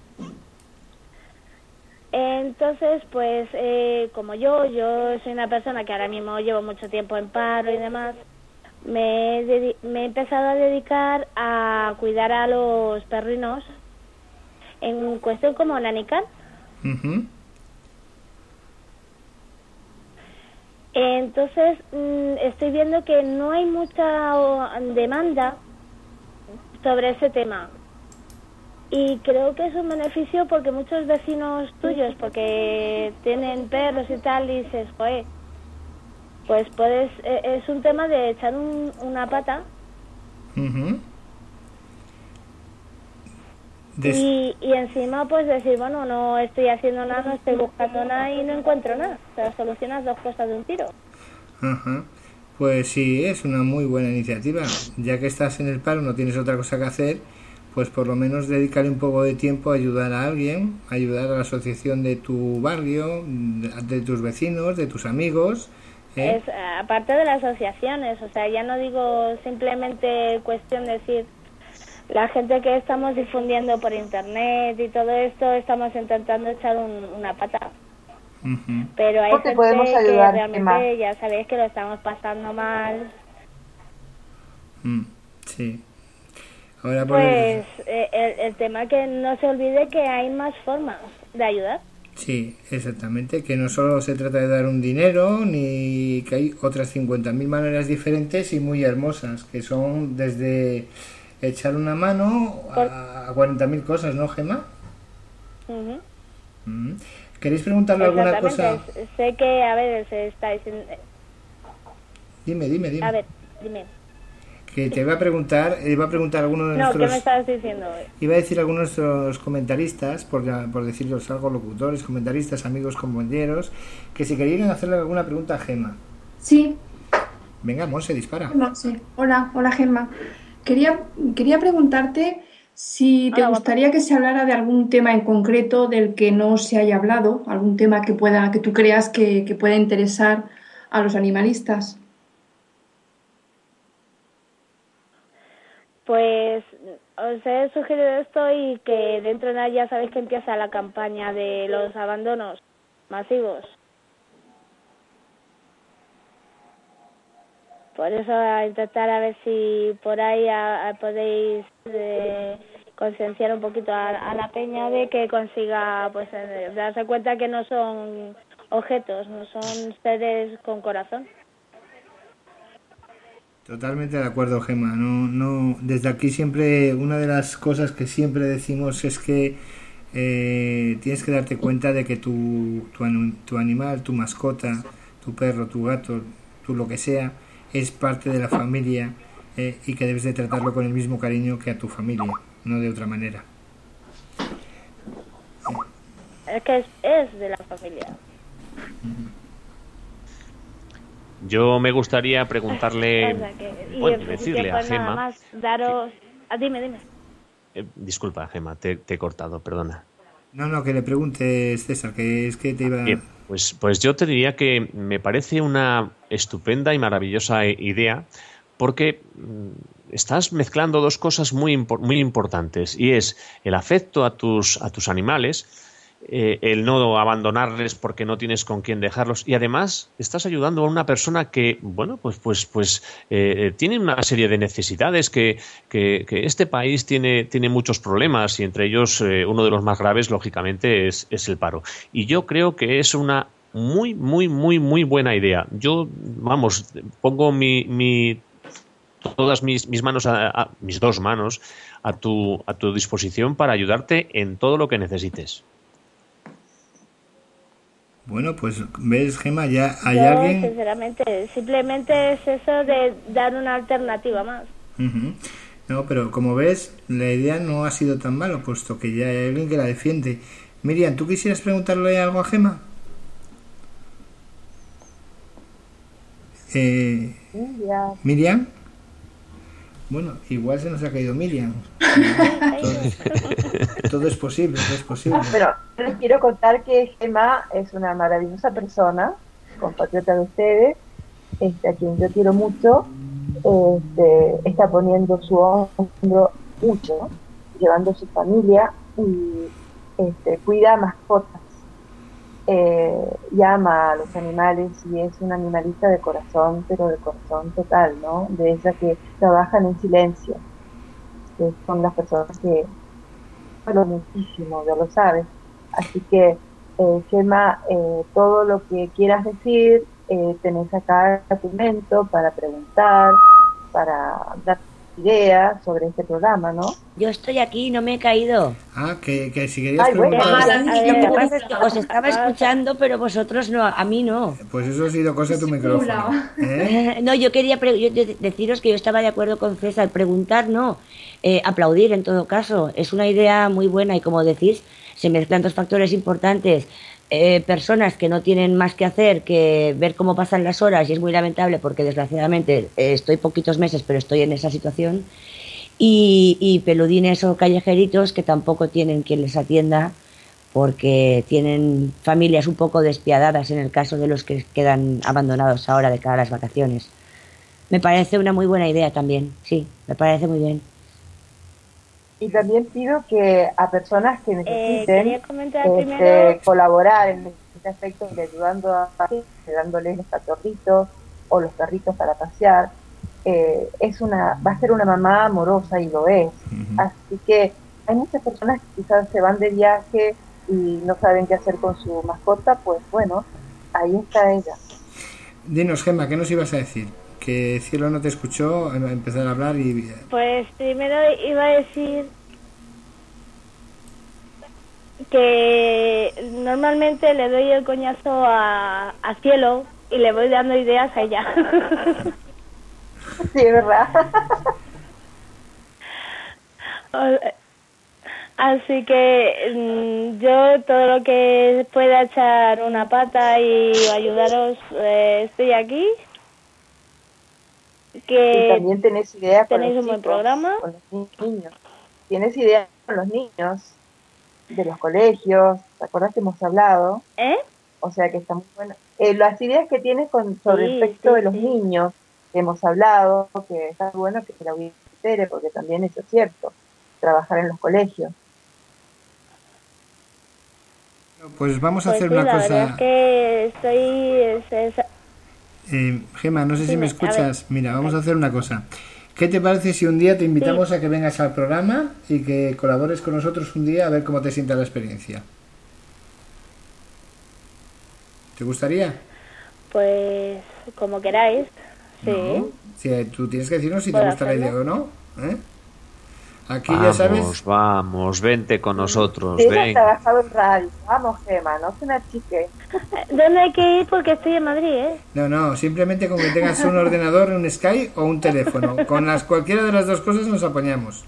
[SPEAKER 8] Entonces, pues, eh, como yo, yo soy una persona que ahora mismo llevo mucho tiempo en paro y demás, me he, dedi- me he empezado a dedicar a cuidar a los perrinos en cuestión como nanicar.
[SPEAKER 2] Ujú.
[SPEAKER 8] Entonces, mm, estoy viendo que no hay mucha o, demanda sobre ese tema. Y creo que es un beneficio porque muchos vecinos tuyos, porque tienen perros y tal, y dices, joder, pues puedes, eh, es un tema de echar un- una pata.
[SPEAKER 2] Ujú. Des...
[SPEAKER 8] Y, y encima pues decir, bueno, no estoy haciendo nada, no estoy buscando nada y no encuentro nada. O sea, solucionas dos cosas de un tiro.
[SPEAKER 2] Ajá. Pues sí, es una muy buena iniciativa. Ya que estás en el paro, no tienes otra cosa que hacer, pues por lo menos dedicarle un poco de tiempo a ayudar a alguien, ayudar a la asociación de tu barrio, de tus vecinos, de tus amigos. ¿eh?
[SPEAKER 8] Es, aparte de las asociaciones, o sea, ya no digo simplemente cuestión de decir, la gente que estamos difundiendo por internet y todo esto, estamos intentando echar un, una pata.
[SPEAKER 2] Uh-huh.
[SPEAKER 8] Pero hay gente
[SPEAKER 4] ayudar,
[SPEAKER 8] que realmente ya sabéis que lo estamos pasando mal.
[SPEAKER 2] Mm, sí. Ahora por
[SPEAKER 8] pues el... El, el tema que no se olvide que hay más formas de ayudar.
[SPEAKER 2] Sí, exactamente, que no solo se trata de dar un dinero, ni que hay otras cincuenta mil maneras diferentes y muy hermosas, que son desde echar una mano a cuarenta mil cosas, ¿no, Gemma?
[SPEAKER 8] Uh-huh.
[SPEAKER 2] Mm. ¿Queréis preguntarle alguna cosa?
[SPEAKER 8] Sé que, a ver, se está diciendo...
[SPEAKER 2] Dime, dime, dime.
[SPEAKER 8] A ver, dime.
[SPEAKER 2] Que te iba a preguntar, iba a preguntar a alguno de
[SPEAKER 8] no,
[SPEAKER 2] nuestros...
[SPEAKER 8] No, ¿qué me estabas diciendo hoy?
[SPEAKER 2] Iba a decir a algunos de nuestros comentaristas, por, por decirlos algo, locutores, comentaristas, amigos, compañeros, que si querían hacerle alguna pregunta a Gemma.
[SPEAKER 5] Sí.
[SPEAKER 2] Venga, Monse, dispara.
[SPEAKER 5] Gemma, sí. Hola, hola Gemma. Quería, quería preguntarte si te
[SPEAKER 8] Hola,
[SPEAKER 5] gustaría
[SPEAKER 8] guapa.
[SPEAKER 5] que se hablara de algún tema en concreto del que no se haya hablado, algún tema que pueda, que tú creas que, que pueda interesar a los animalistas.
[SPEAKER 8] Pues os he sugerido esto y que dentro de nada ya sabéis que empieza la campaña de los abandonos masivos. Por eso a intentar a ver si por ahí a, a podéis eh, concienciar un poquito a, a la peña de que consiga pues eh, darse cuenta que no son objetos, no son seres con corazón.
[SPEAKER 2] Totalmente de acuerdo, Gemma. No, no, desde aquí siempre, una de las cosas que siempre decimos es que eh, tienes que darte cuenta de que tu, tu, tu animal, tu mascota, tu perro, tu gato, tu lo que sea, es parte de la familia eh, y que debes de tratarlo con el mismo cariño que a tu familia, no de otra manera.
[SPEAKER 8] Es que es, es de la familia.
[SPEAKER 3] Yo me gustaría preguntarle,
[SPEAKER 8] O sea que, y
[SPEAKER 3] bueno,
[SPEAKER 8] en
[SPEAKER 3] decirle
[SPEAKER 8] principio,
[SPEAKER 3] a
[SPEAKER 8] pues, nada
[SPEAKER 3] Gemma...
[SPEAKER 8] más daros... Ah, dime, dime.
[SPEAKER 3] Eh, disculpa, Gemma, te, te he cortado, perdona.
[SPEAKER 2] No, no, que le preguntes, César, que es que te iba...
[SPEAKER 3] Bien, pues, pues yo te diría que me parece una estupenda y maravillosa idea porque mm, estás mezclando dos cosas muy, muy importantes y es el afecto a tus, a tus animales, eh, el no abandonarles porque no tienes con quién dejarlos y además estás ayudando a una persona que, bueno, pues, pues, pues eh, tiene una serie de necesidades que, que, que este país tiene, tiene muchos problemas y entre ellos eh, uno de los más graves, lógicamente, es, es el paro. Y yo creo que es una muy, muy, muy, muy buena idea. Yo, vamos, pongo mi, mi todas mis, mis manos, a, a, mis dos manos, a tu, a tu disposición para ayudarte en todo lo que necesites.
[SPEAKER 2] Bueno, pues ves, Gemma, ya hay
[SPEAKER 8] Yo,
[SPEAKER 2] alguien...
[SPEAKER 8] sinceramente, simplemente es eso de dar una alternativa más.
[SPEAKER 2] Uh-huh. No, pero como ves, la idea no ha sido tan mala, puesto que ya hay alguien que la defiende. Miriam, ¿tú quisieras preguntarle algo a Gemma? Eh,
[SPEAKER 4] Miriam.
[SPEAKER 2] ¿Miriam? Bueno, igual se nos ha caído Miriam. todo, todo es posible, todo es posible.
[SPEAKER 4] Pero les quiero contar que Gemma es una maravillosa persona, compatriota de ustedes, este, a quien yo quiero mucho. Este, está poniendo su hombro mucho, llevando a su familia y este, cuida mascotas, eh, llama a los animales y es un animalista de corazón, pero de corazón total, ¿no? De esas que trabajan en silencio, que son las personas que bueno, muchísimo, ya lo sabes. Así que, eh, Gemma, eh, todo lo que quieras decir, eh, tenés acá tu momento para preguntar, para dar ideas sobre este programa, ¿no?
[SPEAKER 6] Yo estoy aquí, no me he caído.
[SPEAKER 2] Ah, que, que si querías
[SPEAKER 4] Ay, bueno,
[SPEAKER 2] preguntar...
[SPEAKER 6] Ah, sí, lo que pasa es que os estaba escuchando, pero vosotros no, a mí no.
[SPEAKER 2] Pues eso ha sido cosa de tu micrófono. ¿eh?
[SPEAKER 6] No, yo quería pre- yo de- deciros que yo estaba de acuerdo con César. Preguntar, no. Eh, aplaudir, en todo caso. Es una idea muy buena y, como decís, se mezclan dos factores importantes. Eh, personas que no tienen más que hacer que ver cómo pasan las horas, y es muy lamentable porque, desgraciadamente, eh, estoy poquitos meses, pero estoy en esa situación. Y, y peludines o callejeritos que tampoco tienen quien les atienda porque tienen familias un poco despiadadas en el caso de los que quedan abandonados ahora de cara a las vacaciones. Me parece una muy buena idea también, sí, me parece muy bien.
[SPEAKER 4] Y también pido que a personas que
[SPEAKER 8] Eh,
[SPEAKER 4] necesiten
[SPEAKER 8] quería comentar
[SPEAKER 4] este,
[SPEAKER 8] primero...
[SPEAKER 4] colaborar en este aspecto de ayudando a dándoles los cachorritos o los perritos para pasear, eh, es una va a ser una mamá amorosa, y lo es.
[SPEAKER 2] Ujú.
[SPEAKER 4] Así que hay muchas personas que quizás se van de viaje y no saben qué hacer con su mascota, pues bueno, ahí está ella.
[SPEAKER 2] Dinos, Gemma, ¿qué nos ibas a decir? Que Cielo no te escuchó em- empezar a hablar y...
[SPEAKER 8] Pues primero iba a decir que normalmente le doy el coñazo a, a Cielo y le voy dando ideas a ella.
[SPEAKER 4] Sí, es verdad.
[SPEAKER 8] Así que mm, yo todo lo que pueda echar una pata y ayudaros, eh, estoy aquí.
[SPEAKER 4] Y
[SPEAKER 8] Que
[SPEAKER 4] también tenés ideas con
[SPEAKER 8] tenéis
[SPEAKER 4] los
[SPEAKER 8] un buen
[SPEAKER 4] chicos,
[SPEAKER 8] programa.
[SPEAKER 4] con los niños. Tienes ideas con los niños de los colegios. ¿Te acuerdas que hemos hablado?
[SPEAKER 8] ¿Eh?
[SPEAKER 4] O sea que está muy bueno. Eh, las ideas que tienes con, sobre
[SPEAKER 8] Sí,
[SPEAKER 4] el aspecto
[SPEAKER 8] sí,
[SPEAKER 4] de los
[SPEAKER 8] sí.
[SPEAKER 4] niños, que hemos hablado, que está bueno que la audiencia se entere, porque también eso es cierto, trabajar en los colegios.
[SPEAKER 2] Pues vamos a
[SPEAKER 8] Pues
[SPEAKER 2] hacer
[SPEAKER 8] sí,
[SPEAKER 2] una
[SPEAKER 8] la verdad
[SPEAKER 2] cosa...
[SPEAKER 8] es que estoy... es- es-
[SPEAKER 2] Eh, Gemma, no sé si
[SPEAKER 8] Dime,
[SPEAKER 2] me
[SPEAKER 8] a
[SPEAKER 2] escuchas. Mira, vamos a hacer una cosa. ¿Qué te parece si un día te invitamos a que vengas al programa y que colabores con nosotros un día a ver cómo te sienta la experiencia? ¿Te gustaría?
[SPEAKER 8] Pues como queráis. Sí.
[SPEAKER 2] No. Si, tú tienes que decirnos si te
[SPEAKER 8] Puedo
[SPEAKER 2] gusta la idea
[SPEAKER 8] hacerlo.
[SPEAKER 2] o no. ¿eh? Aquí ya
[SPEAKER 3] Vamos,
[SPEAKER 2] sabes.
[SPEAKER 3] vamos, vente con nosotros,
[SPEAKER 4] Si ella ha
[SPEAKER 3] ven.
[SPEAKER 4] trabajado en radio, vamos Gemma, no se una chique.
[SPEAKER 8] ¿Dónde hay que ir? Porque estoy en Madrid, ¿eh?
[SPEAKER 2] No, no, simplemente con que tengas un ordenador, un Skype o un teléfono. Con las cualquiera de las dos cosas nos apañamos.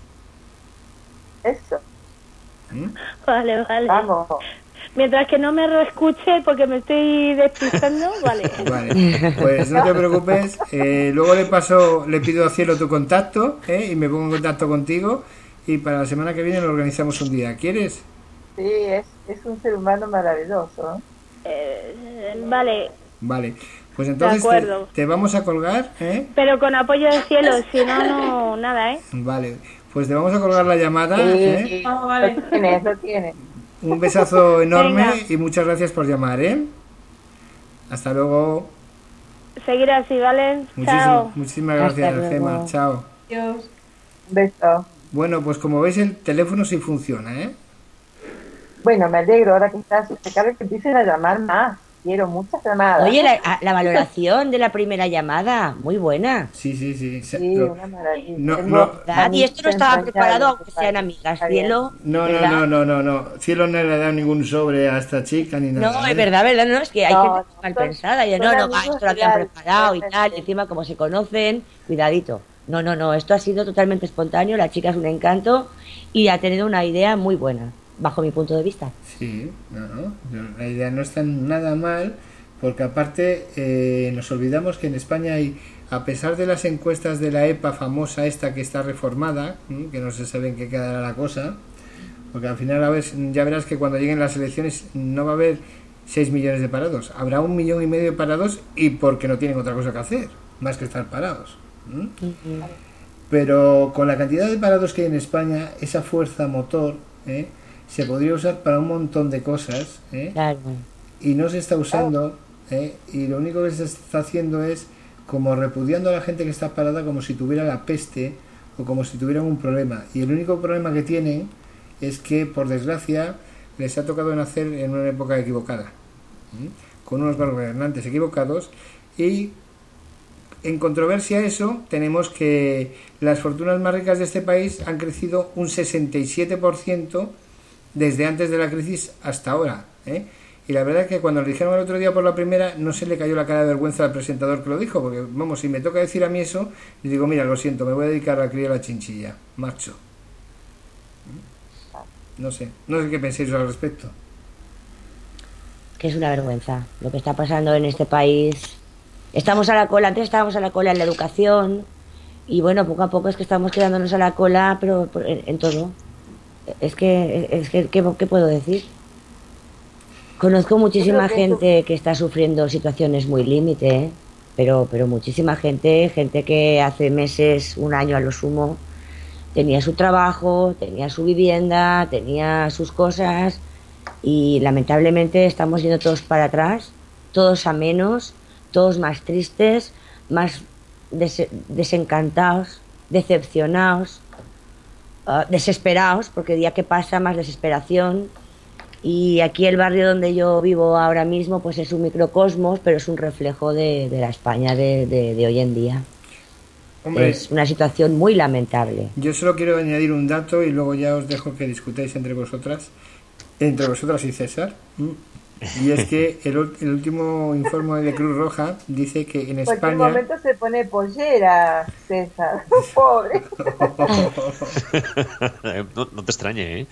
[SPEAKER 4] Eso,
[SPEAKER 2] ¿Mm?
[SPEAKER 8] Vale, vale.
[SPEAKER 4] vamos.
[SPEAKER 8] Mientras que no me reescuche porque me estoy despistando, vale.
[SPEAKER 2] Vale, pues no te preocupes. eh, luego le paso, le pido a Cielo tu contacto ¿eh? y me pongo en contacto contigo. Y para la semana que viene lo organizamos un día. ¿Quieres?
[SPEAKER 4] Sí, es, es un ser humano maravilloso.
[SPEAKER 8] Eh, vale,
[SPEAKER 2] Vale, pues entonces te,
[SPEAKER 8] acuerdo.
[SPEAKER 2] te vamos a colgar. ¿eh?
[SPEAKER 8] pero con apoyo del cielo, si no, no, nada, ¿eh?
[SPEAKER 2] Vale, pues te vamos a colgar la llamada. ¿eh?
[SPEAKER 4] Sí,
[SPEAKER 5] Ah, vale.
[SPEAKER 4] lo tienes, lo tienes.
[SPEAKER 2] Un besazo enorme
[SPEAKER 8] Venga.
[SPEAKER 2] y muchas gracias por llamar. ¿eh? Hasta luego.
[SPEAKER 8] Seguir así, ¿vale?
[SPEAKER 2] Muchísimo-
[SPEAKER 8] Chao.
[SPEAKER 2] muchísimas
[SPEAKER 6] Hasta
[SPEAKER 2] gracias,
[SPEAKER 6] luego.
[SPEAKER 2] Gemma. Chao.
[SPEAKER 5] Dios.
[SPEAKER 4] Un beso.
[SPEAKER 2] Bueno, pues como veis el teléfono sí funciona, ¿eh?
[SPEAKER 4] Bueno, me alegro ahora que estás, que empiecen a llamar más. Quiero muchas llamadas.
[SPEAKER 6] Oye, la, a- la valoración de la primera llamada, muy buena.
[SPEAKER 2] Sí, sí, sí. Se-
[SPEAKER 4] Sí,
[SPEAKER 2] lo-
[SPEAKER 4] una maravilla.
[SPEAKER 2] No,
[SPEAKER 4] Tengo
[SPEAKER 2] no.
[SPEAKER 6] ¿Verdad? Y esto no estaba preparado, aunque sean amigas.
[SPEAKER 4] Está bien.
[SPEAKER 6] Cielo,
[SPEAKER 2] No, no,
[SPEAKER 6] ¿verdad?
[SPEAKER 2] no, no, no, no. Cielo no le ha dado ningún sobre a esta chica ni nada.
[SPEAKER 6] No,
[SPEAKER 2] ¿eh?
[SPEAKER 6] es verdad, verdad, no, es que hay
[SPEAKER 4] No,
[SPEAKER 6] gente
[SPEAKER 4] no,
[SPEAKER 6] mal
[SPEAKER 4] son-
[SPEAKER 6] pensada, yo
[SPEAKER 4] son
[SPEAKER 6] no, no,
[SPEAKER 4] amigos
[SPEAKER 6] esto lo habían
[SPEAKER 4] reales,
[SPEAKER 6] preparado y tal,
[SPEAKER 4] realmente.
[SPEAKER 6] y encima como se conocen, cuidadito. No, no, no, esto ha sido totalmente espontáneo, la chica es un encanto y ha tenido una idea muy buena, bajo mi punto de vista.
[SPEAKER 2] Sí, no, no. La idea no está nada mal, porque aparte eh, nos olvidamos que en España hay, a pesar de las encuestas de la E P A famosa esta que está reformada, ¿m? que no se sabe en qué quedará la cosa, porque al final a ver, ya verás que cuando lleguen las elecciones no va a haber seis millones de parados, habrá un millón y medio de parados y porque no tienen otra cosa que hacer, más que estar parados. ¿m? Pero con la cantidad de parados que hay en España, esa fuerza motor ¿eh? se podría usar para un montón de cosas ¿eh?
[SPEAKER 6] Claro.
[SPEAKER 2] y no se está usando ¿eh? y lo único que se está haciendo es como repudiando a la gente que está parada como si tuviera la peste o como si tuvieran un problema, y el único problema que tienen es que por desgracia les ha tocado nacer en una época equivocada, ¿sí? Con unos gobernantes equivocados y en controversia a eso, tenemos que las fortunas más ricas de este país han crecido un sesenta y siete por ciento desde antes de la crisis hasta ahora, ¿eh? Y la verdad es que cuando lo dijeron el otro día por la primera, no se le cayó la cara de vergüenza al presentador que lo dijo, porque, vamos, si me toca decir a mí eso, le digo, mira, lo siento, me voy a dedicar a criar la chinchilla, marcho. No sé, no sé qué pensáis al respecto.
[SPEAKER 6] Que es una vergüenza lo que está pasando en este país. Estamos a la cola, antes estábamos a la cola en la educación, y bueno, poco a poco es que estamos quedándonos a la cola, pero en, en todo. Es que, es que, ¿qué, qué puedo decir? Conozco muchísima que gente eso... que está sufriendo situaciones muy límite, ¿eh? pero, pero muchísima gente, gente que hace meses, un año a lo sumo, tenía su trabajo, tenía su vivienda, tenía sus cosas, y lamentablemente estamos yendo todos para atrás, todos a menos, todos más tristes, más des desencantados, decepcionados, uh, desesperados, porque día que pasa más desesperación. Y aquí el barrio donde yo vivo ahora mismo pues es un microcosmos, pero es un reflejo de, de la España de, de, de hoy en día. Hombre, es una situación muy lamentable.
[SPEAKER 2] Yo solo quiero añadir un dato y luego ya os dejo que discutáis entre vosotras, entre vosotras y César. Y es que el, el último informe de Cruz Roja dice que en España...
[SPEAKER 4] En cualquier momento se pone pollera, César. Pobre.
[SPEAKER 3] no, no te extrañe, ¿eh?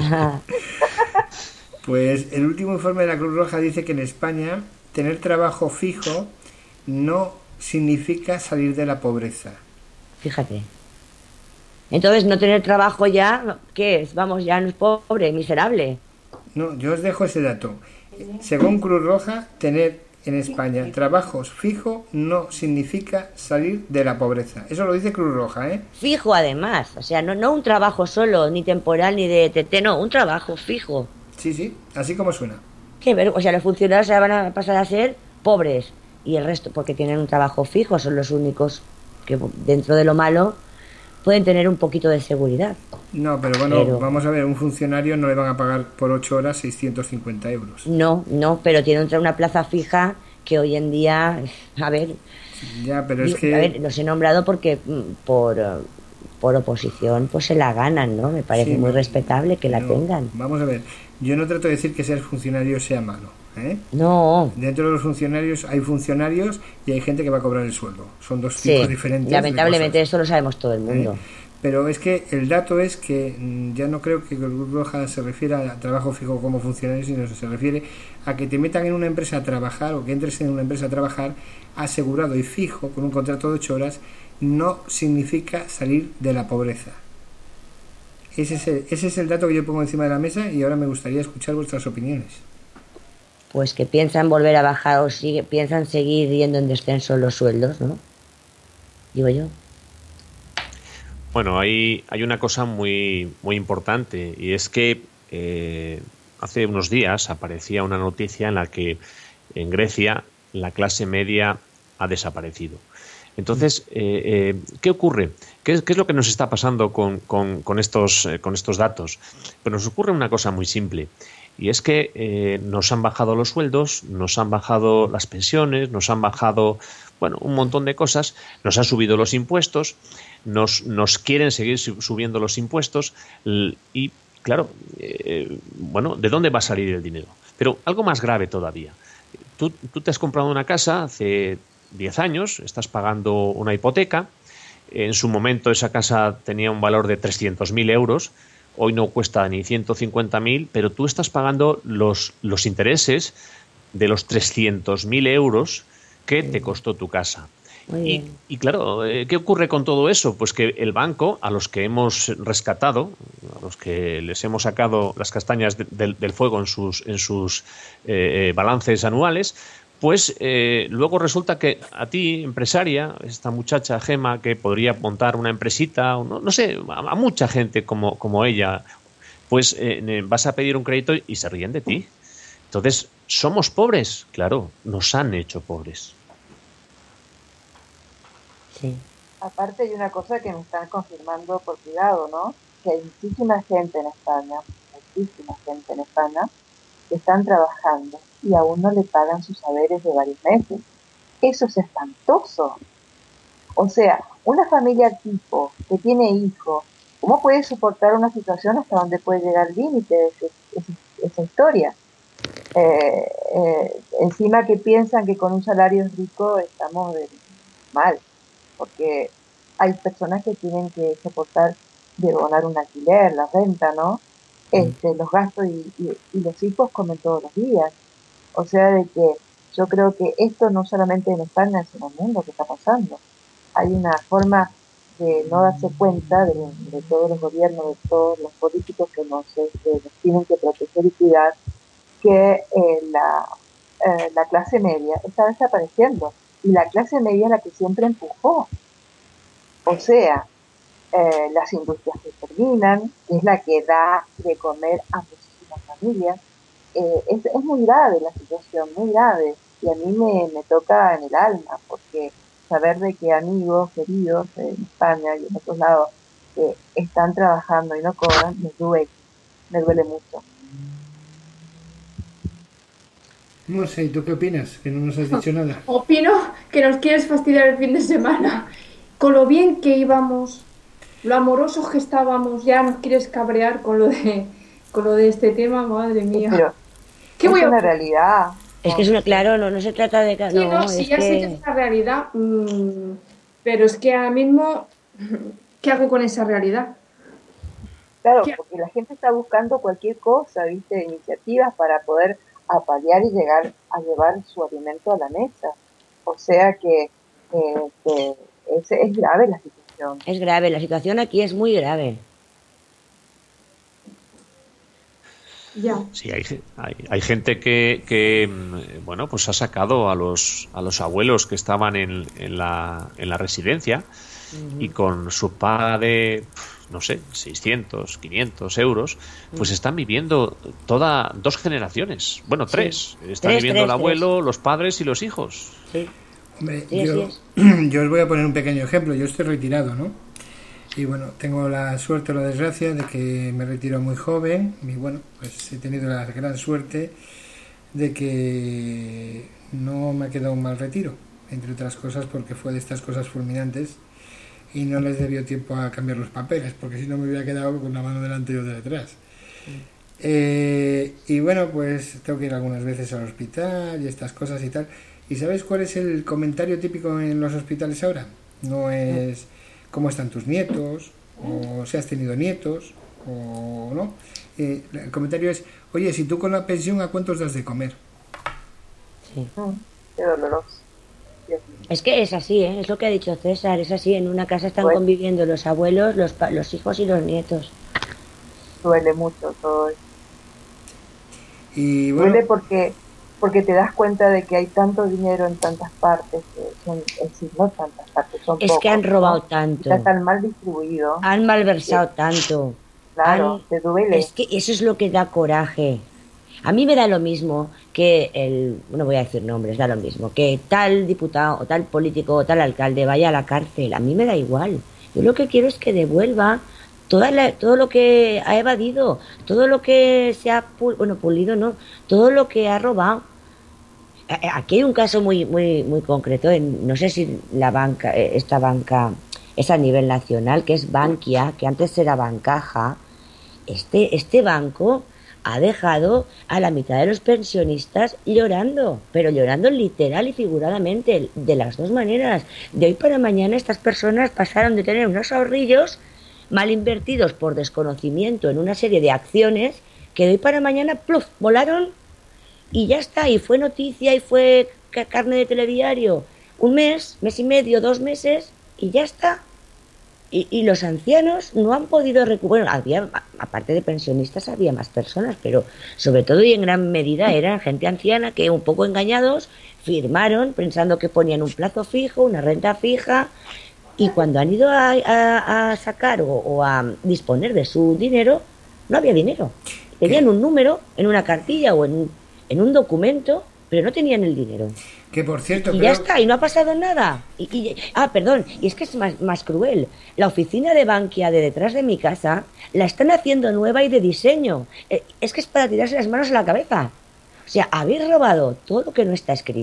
[SPEAKER 2] Pues el último informe de la Cruz Roja dice que en España tener trabajo fijo no significa salir de la pobreza.
[SPEAKER 6] Fíjate. Entonces, no tener trabajo ya, ¿qué es? Vamos, ya no es pobre, miserable.
[SPEAKER 2] No, yo os dejo ese dato. Según Cruz Roja, tener en España trabajo fijo no significa salir de la pobreza. Eso lo dice Cruz Roja, ¿eh?
[SPEAKER 6] Fijo, además. O sea, no, no un trabajo solo, ni temporal, ni de T T, no, un trabajo fijo.
[SPEAKER 2] Sí, sí, así como suena.
[SPEAKER 6] Qué ver, o sea, los funcionarios van a pasar a ser pobres, y el resto, porque tienen un trabajo fijo, son los únicos que dentro de lo malo pueden tener un poquito de seguridad.
[SPEAKER 2] No, pero bueno, pero... vamos a ver, un funcionario no le van a pagar por ocho horas seiscientos cincuenta euros.
[SPEAKER 6] No, no, pero tiene una plaza fija que hoy en día, a ver...
[SPEAKER 2] Ya, pero es
[SPEAKER 6] yo,
[SPEAKER 2] que...
[SPEAKER 6] A ver, los he nombrado porque por, por oposición pues se la ganan, ¿no? Me parece sí, muy respetable que no, la tengan.
[SPEAKER 2] Vamos a ver, yo no trato de decir que ser funcionario sea malo, ¿eh?
[SPEAKER 6] No.
[SPEAKER 2] Dentro de los funcionarios hay funcionarios y hay gente que va a cobrar el sueldo. Son dos tipos
[SPEAKER 6] sí,
[SPEAKER 2] diferentes.
[SPEAKER 6] Lamentablemente eso lo sabemos todo el mundo.
[SPEAKER 2] ¿Eh? Pero es que el dato es que mmm, ya no creo que Cruz Roja se refiera a trabajo fijo como funcionario, sino que se refiere a que te metan en una empresa a trabajar o que entres en una empresa a trabajar asegurado y fijo con un contrato de ocho horas no significa salir de la pobreza. Ese es, el, ese es el dato que yo pongo encima de la mesa y ahora me gustaría escuchar vuestras opiniones.
[SPEAKER 6] Pues que piensan volver a bajar o sigue, piensan seguir yendo en descenso los sueldos, ¿no? Digo yo.
[SPEAKER 3] Bueno, hay, hay una cosa muy, muy importante y es que eh, hace unos días aparecía una noticia en la que en Grecia la clase media ha desaparecido. Entonces, eh, eh, ¿qué ocurre? ¿Qué es, qué es lo que nos está pasando con, con, con, estos, eh, con estos datos? Pues nos ocurre una cosa muy simple. Y es que eh, nos han bajado los sueldos, nos han bajado las pensiones, nos han bajado, bueno, un montón de cosas, nos han subido los impuestos, nos, nos quieren seguir subiendo los impuestos y, claro, eh, bueno, ¿de dónde va a salir el dinero? Pero algo más grave todavía. Tú, tú te has comprado una casa hace diez años, estás pagando una hipoteca, en su momento esa casa tenía un valor de trescientos mil euros, hoy no cuesta ni ciento cincuenta mil, pero tú estás pagando los, los intereses de los trescientos mil euros que te costó tu casa. Y, y claro, ¿qué ocurre con todo eso? Pues que el banco, a los que hemos rescatado, a los que les hemos sacado las castañas de, de, del fuego en sus, en sus eh, balances anuales, pues eh, luego resulta que a ti, empresaria, esta muchacha Gema, que podría montar una empresita, no, no sé, a, a mucha gente como, como ella, pues eh, vas a pedir un crédito y se ríen de ti. Entonces, ¿somos pobres? Claro, nos han hecho pobres.
[SPEAKER 6] Sí.
[SPEAKER 4] Aparte hay una cosa que me están confirmando por privado, ¿no? Que hay muchísima gente en España, muchísima gente en España, que están trabajando y aún no le pagan sus haberes de varios meses. Eso es espantoso. O sea, una familia tipo que tiene hijos, ¿cómo puede soportar una situación hasta donde puede llegar el límite de ese, ese, esa historia? Eh, eh, encima que piensan que con un salario rico estamos de, mal, porque hay personas que tienen que soportar de donar un alquiler, la renta, ¿no? Este, los gastos y, y, y los hijos comen todos los días. O sea, de que yo creo que esto no solamente en España, sino en el mundo que está pasando. Hay una forma de no darse cuenta de, de todos los gobiernos, de todos los políticos que nos, este, nos tienen que proteger y cuidar, que eh, la, eh, la clase media está desapareciendo. Y la clase media es la que siempre empujó. O sea, eh, las industrias que terminan, es la que da de comer a muchísimas familias. Eh, es, es muy grave la situación, muy grave. Y a mí me, me toca en el alma, porque saber de que amigos queridos en España y en otros lados que están trabajando y no cobran, me duele, me duele mucho.
[SPEAKER 2] No sé, ¿y tú qué opinas? Que no nos has dicho nada.
[SPEAKER 5] Opino que nos quieres fastidiar el fin de semana. Con lo bien que íbamos, lo amorosos que estábamos, ya nos quieres cabrear con lo de con lo de este tema, madre mía.
[SPEAKER 4] Pero
[SPEAKER 5] ¿Qué
[SPEAKER 4] es
[SPEAKER 5] voy a
[SPEAKER 4] una realidad.
[SPEAKER 6] Es que es una, claro, no, no se trata de...
[SPEAKER 5] Sí, no,
[SPEAKER 6] no,
[SPEAKER 5] sí,
[SPEAKER 6] es
[SPEAKER 5] ya
[SPEAKER 6] que...
[SPEAKER 5] sé que es una realidad, mmm, pero es que ahora mismo, ¿qué hago con esa realidad?
[SPEAKER 4] Claro,
[SPEAKER 5] ¿Qué?
[SPEAKER 4] porque la gente está buscando cualquier cosa, ¿viste? Iniciativas para poder apalear y llegar a llevar su alimento a la mesa. O sea que, eh, que es, es grave la situación.
[SPEAKER 6] Es grave, la situación aquí es muy grave.
[SPEAKER 5] Ya.
[SPEAKER 3] Sí, hay, hay, hay gente que, que, bueno, pues ha sacado a los, a los abuelos que estaban en, en, la, en la residencia uh-huh. y con su paga de, no sé, seiscientos, quinientos euros, pues uh-huh. están viviendo toda dos generaciones, bueno, tres. Sí. Están
[SPEAKER 6] tres,
[SPEAKER 3] viviendo
[SPEAKER 6] tres,
[SPEAKER 3] el abuelo,
[SPEAKER 6] tres.
[SPEAKER 3] los padres y los hijos.
[SPEAKER 6] Sí.
[SPEAKER 2] Hombre,
[SPEAKER 6] sí,
[SPEAKER 2] yo,
[SPEAKER 6] es.
[SPEAKER 2] yo os voy a poner un pequeño ejemplo. Yo estoy retirado, ¿no? Y bueno, tengo la suerte o la desgracia de que me retiro muy joven y bueno, pues he tenido la gran suerte de que no me ha quedado un mal retiro, entre otras cosas porque fue de estas cosas fulminantes y no les debió tiempo a cambiar los papeles, porque si no me hubiera quedado con una mano delante y otra detrás. Sí. Eh, y bueno, pues tengo que ir algunas veces al hospital y estas cosas y tal. ¿Y sabes cuál es el comentario típico en los hospitales ahora? No es... cómo están tus nietos, o si has tenido nietos, o no. Eh, el comentario es, oye, si tú con la pensión, ¿a cuántos das de comer?
[SPEAKER 6] Sí.
[SPEAKER 4] Qué doloroso.
[SPEAKER 6] Es que es así, ¿eh? Es lo que ha dicho César, es así, en una casa están
[SPEAKER 4] Duele.
[SPEAKER 6] conviviendo los abuelos, los, los hijos y los nietos.
[SPEAKER 4] Duele mucho todo eso.
[SPEAKER 2] Y bueno,
[SPEAKER 4] duele porque... porque te das cuenta de que hay tanto dinero en tantas partes, que son, es decir, no tantas partes, son
[SPEAKER 6] es
[SPEAKER 4] pocos,
[SPEAKER 6] que han robado
[SPEAKER 4] ¿no?
[SPEAKER 6] tanto.
[SPEAKER 4] Está tan mal distribuido.
[SPEAKER 6] Han malversado
[SPEAKER 4] sí.
[SPEAKER 6] tanto.
[SPEAKER 4] Claro,
[SPEAKER 6] han,
[SPEAKER 4] te duele.
[SPEAKER 6] Es que eso es lo que da coraje. A mí me da lo mismo que el, no voy a decir nombres, da lo mismo, que tal diputado o tal político o tal alcalde vaya a la cárcel. A mí me da igual. Yo lo que quiero es que devuelva toda la, todo lo que ha evadido, todo lo que se ha, bueno, pulido, no, todo lo que ha robado. Aquí hay un caso muy muy muy concreto, en, no sé si la banca, esta banca es a nivel nacional, que es Bankia, que antes era Bancaja. Este, este banco ha dejado a la mitad de los pensionistas llorando, pero llorando literal y figuradamente, de las dos maneras. De hoy para mañana estas personas pasaron de tener unos ahorrillos mal invertidos por desconocimiento en una serie de acciones que de hoy para mañana, pluf, volaron. Y ya está, y fue noticia y fue carne de telediario. Un mes, mes y medio, dos meses, y ya está. Y, y los ancianos no han podido recuperar. Bueno, había, aparte de pensionistas, había más personas, pero sobre todo y en gran medida eran gente anciana que, un poco engañados, firmaron pensando que ponían un plazo fijo, una renta fija, y cuando han ido a, a, a sacar o, o a disponer de su dinero, no había dinero. Tenían un número en una cartilla o en en un documento, pero no tenían el dinero.
[SPEAKER 2] Que por cierto...
[SPEAKER 6] Y
[SPEAKER 2] pero...
[SPEAKER 6] ya está, y no ha pasado nada. Y, y, ah, perdón, y es que es más, más cruel. La oficina de Bankia de detrás de mi casa la están haciendo nueva y de diseño. Eh, es que es para tirarse las manos a la cabeza. O sea, habéis robado todo lo que no está escrito,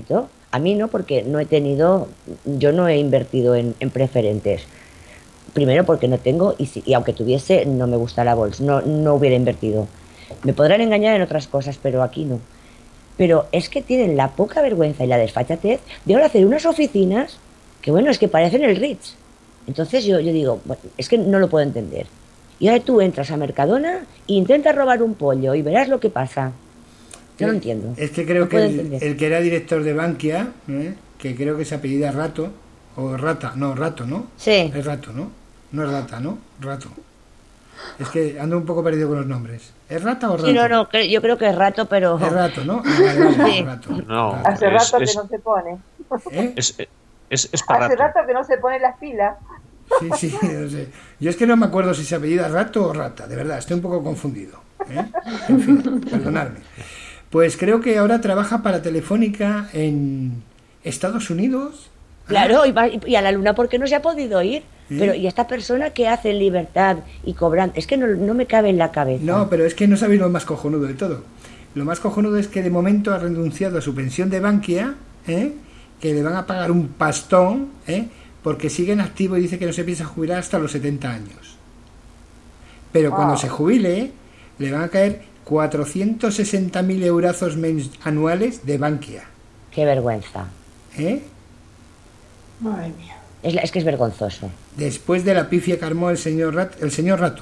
[SPEAKER 6] A mí no, porque no he tenido, yo no he invertido en, en preferentes. Primero porque no tengo, y, si, y aunque tuviese, no me gusta la bolsa, no, no hubiera invertido. Me podrán engañar en otras cosas, pero aquí no. Pero es que tienen la poca vergüenza y la desfachatez de ahora hacer unas oficinas que, bueno, es que parecen el Ritz. Entonces yo, yo digo, bueno, es que no lo puedo entender. Y ahora tú entras a Mercadona e intentas robar un pollo y verás lo que pasa. Yo no entiendo.
[SPEAKER 2] Es que creo
[SPEAKER 6] no
[SPEAKER 2] que el, el que era director de Bankia, ¿eh? que creo que se apellida Rato, o Rata, no, Rato, ¿no?
[SPEAKER 6] Sí.
[SPEAKER 2] Es Rato, ¿no? No es Rata, ¿no? Rato. Es que ando un poco perdido con los nombres. ¿Es Rata o Rato?
[SPEAKER 6] Sí, no, no, yo creo que es Rato, pero...
[SPEAKER 2] Es Rato, ¿no? Ah, vale, vale,
[SPEAKER 6] sí.
[SPEAKER 2] Rato.
[SPEAKER 3] No,
[SPEAKER 2] Rato.
[SPEAKER 4] Hace
[SPEAKER 3] es,
[SPEAKER 4] rato
[SPEAKER 3] es,
[SPEAKER 4] que no se pone.
[SPEAKER 2] ¿Eh?
[SPEAKER 3] es, es, es para
[SPEAKER 4] Hace
[SPEAKER 3] rato.
[SPEAKER 4] rato que no se pone las pilas.
[SPEAKER 2] Sí, sí, no sé. Yo es que no me acuerdo si se apellida Rato o Rata, de verdad, estoy un poco confundido. ¿eh? En fin, perdonadme. Pues creo que ahora trabaja para Telefónica en Estados Unidos.
[SPEAKER 6] Claro, y, va, y a la luna porque no se ha podido ir.
[SPEAKER 2] ¿Eh?
[SPEAKER 6] Pero, ¿y esta persona que hace en libertad y cobrando? Es que no, no me cabe en la cabeza.
[SPEAKER 2] No, pero es que no sabéis lo más cojonudo de todo. Lo más cojonudo es que de momento ha renunciado a su pensión de Bankia, ¿eh? que le van a pagar un pastón, ¿eh? porque sigue en activo y dice que no se piensa jubilar hasta los setenta años. Pero cuando
[SPEAKER 4] Wow.
[SPEAKER 2] se jubile, le van a caer cuatrocientos sesenta mil eurazos anuales de Bankia.
[SPEAKER 6] Qué vergüenza.
[SPEAKER 2] ¿eh?
[SPEAKER 5] Madre mía.
[SPEAKER 6] Es, la- es que es vergonzoso.
[SPEAKER 2] Después de la pifia que armó el señor, Rat, el señor Rato.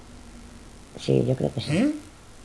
[SPEAKER 6] Sí, yo creo que sí.
[SPEAKER 2] ¿eh?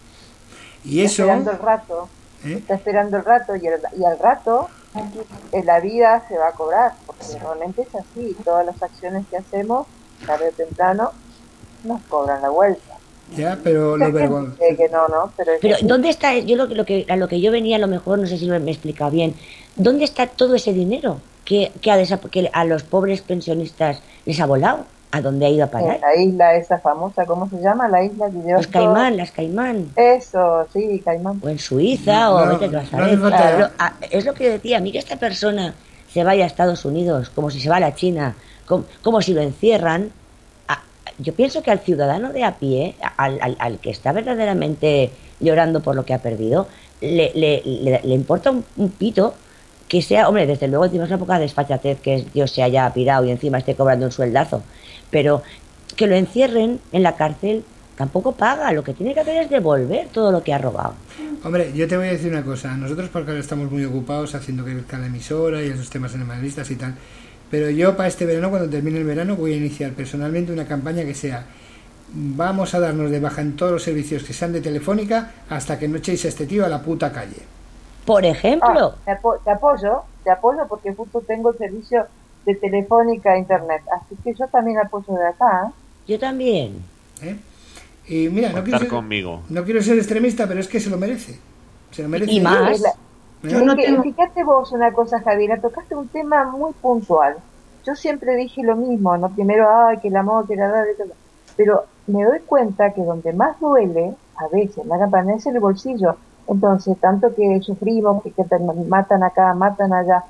[SPEAKER 2] Y
[SPEAKER 4] Está
[SPEAKER 2] eso...
[SPEAKER 4] esperando el rato.
[SPEAKER 2] ¿eh?
[SPEAKER 4] Está esperando el rato y, el, y al rato en la vida se va a cobrar. Porque realmente es así. Todas las acciones que hacemos, tarde o temprano, nos cobran la vuelta.
[SPEAKER 2] Ya, pero lo
[SPEAKER 4] Hay gente
[SPEAKER 2] vergonzoso...
[SPEAKER 4] que dice que no, no, pero, es
[SPEAKER 6] Pero
[SPEAKER 4] así.
[SPEAKER 6] ¿dónde está? Yo lo, que- lo que a lo que yo venía, a lo mejor, no sé si me he explicado bien. ¿Dónde está todo ese dinero que, que, a, desa- que a los pobres pensionistas les ha volado? ¿A dónde ha ido a parar?
[SPEAKER 4] En la isla esa famosa, ¿cómo se llama? La isla que lleva
[SPEAKER 6] Los
[SPEAKER 4] todo-
[SPEAKER 6] Caimán, las Caimán.
[SPEAKER 4] Eso, sí, Caimán.
[SPEAKER 6] O en Suiza,
[SPEAKER 2] No,
[SPEAKER 6] o
[SPEAKER 2] no,
[SPEAKER 6] vete tú a
[SPEAKER 2] no
[SPEAKER 6] saber.
[SPEAKER 2] hace falta-
[SPEAKER 6] Pero, a- es lo que yo decía, a mí que esta persona se vaya a Estados Unidos, como si se va a la China, como, como si lo encierran. a- yo pienso que al ciudadano de a pie, al, al, al que está verdaderamente llorando por lo que ha perdido, le, le, le, le importa un, un pito que sea, hombre, desde luego encima es una poca desfachatez que Dios se haya pirado y encima esté cobrando un sueldazo, pero que lo encierren en la cárcel tampoco paga, lo que tiene que hacer es devolver todo lo que ha robado.
[SPEAKER 2] Hombre, yo te voy a decir una cosa. Nosotros porque ahora estamos muy ocupados haciendo que crezca la emisora y esos temas animalistas y tal. Pero yo para este verano, cuando termine el verano, voy a iniciar personalmente una campaña que sea: vamos a darnos de baja en todos los servicios que sean de Telefónica hasta que no echéis a este tío a la puta calle.
[SPEAKER 6] Por ejemplo,
[SPEAKER 4] Ah, te, apo- te apoyo, te apoyo porque justo tengo el servicio de Telefónica a Internet. Así que yo también apoyo de acá. ¿eh?
[SPEAKER 6] yo también.
[SPEAKER 2] ¿eh? Y mira, no quiero,
[SPEAKER 3] Contar
[SPEAKER 2] ser,
[SPEAKER 3] conmigo.
[SPEAKER 2] no quiero ser extremista, pero es que se lo merece. Se lo merece.
[SPEAKER 6] Y más.
[SPEAKER 4] Es la-
[SPEAKER 2] ¿eh?
[SPEAKER 5] Yo no
[SPEAKER 4] Es que,
[SPEAKER 5] tengo-
[SPEAKER 4] fíjate vos una cosa, Javiera, tocaste un tema muy puntual. Yo siempre dije lo mismo, ¿no? Primero, ay, que el amor, que la edad, que la- pero me doy cuenta que donde más duele, a veces, la campana es el bolsillo. Entonces, tanto que sufrimos, que, que te matan acá, matan allá.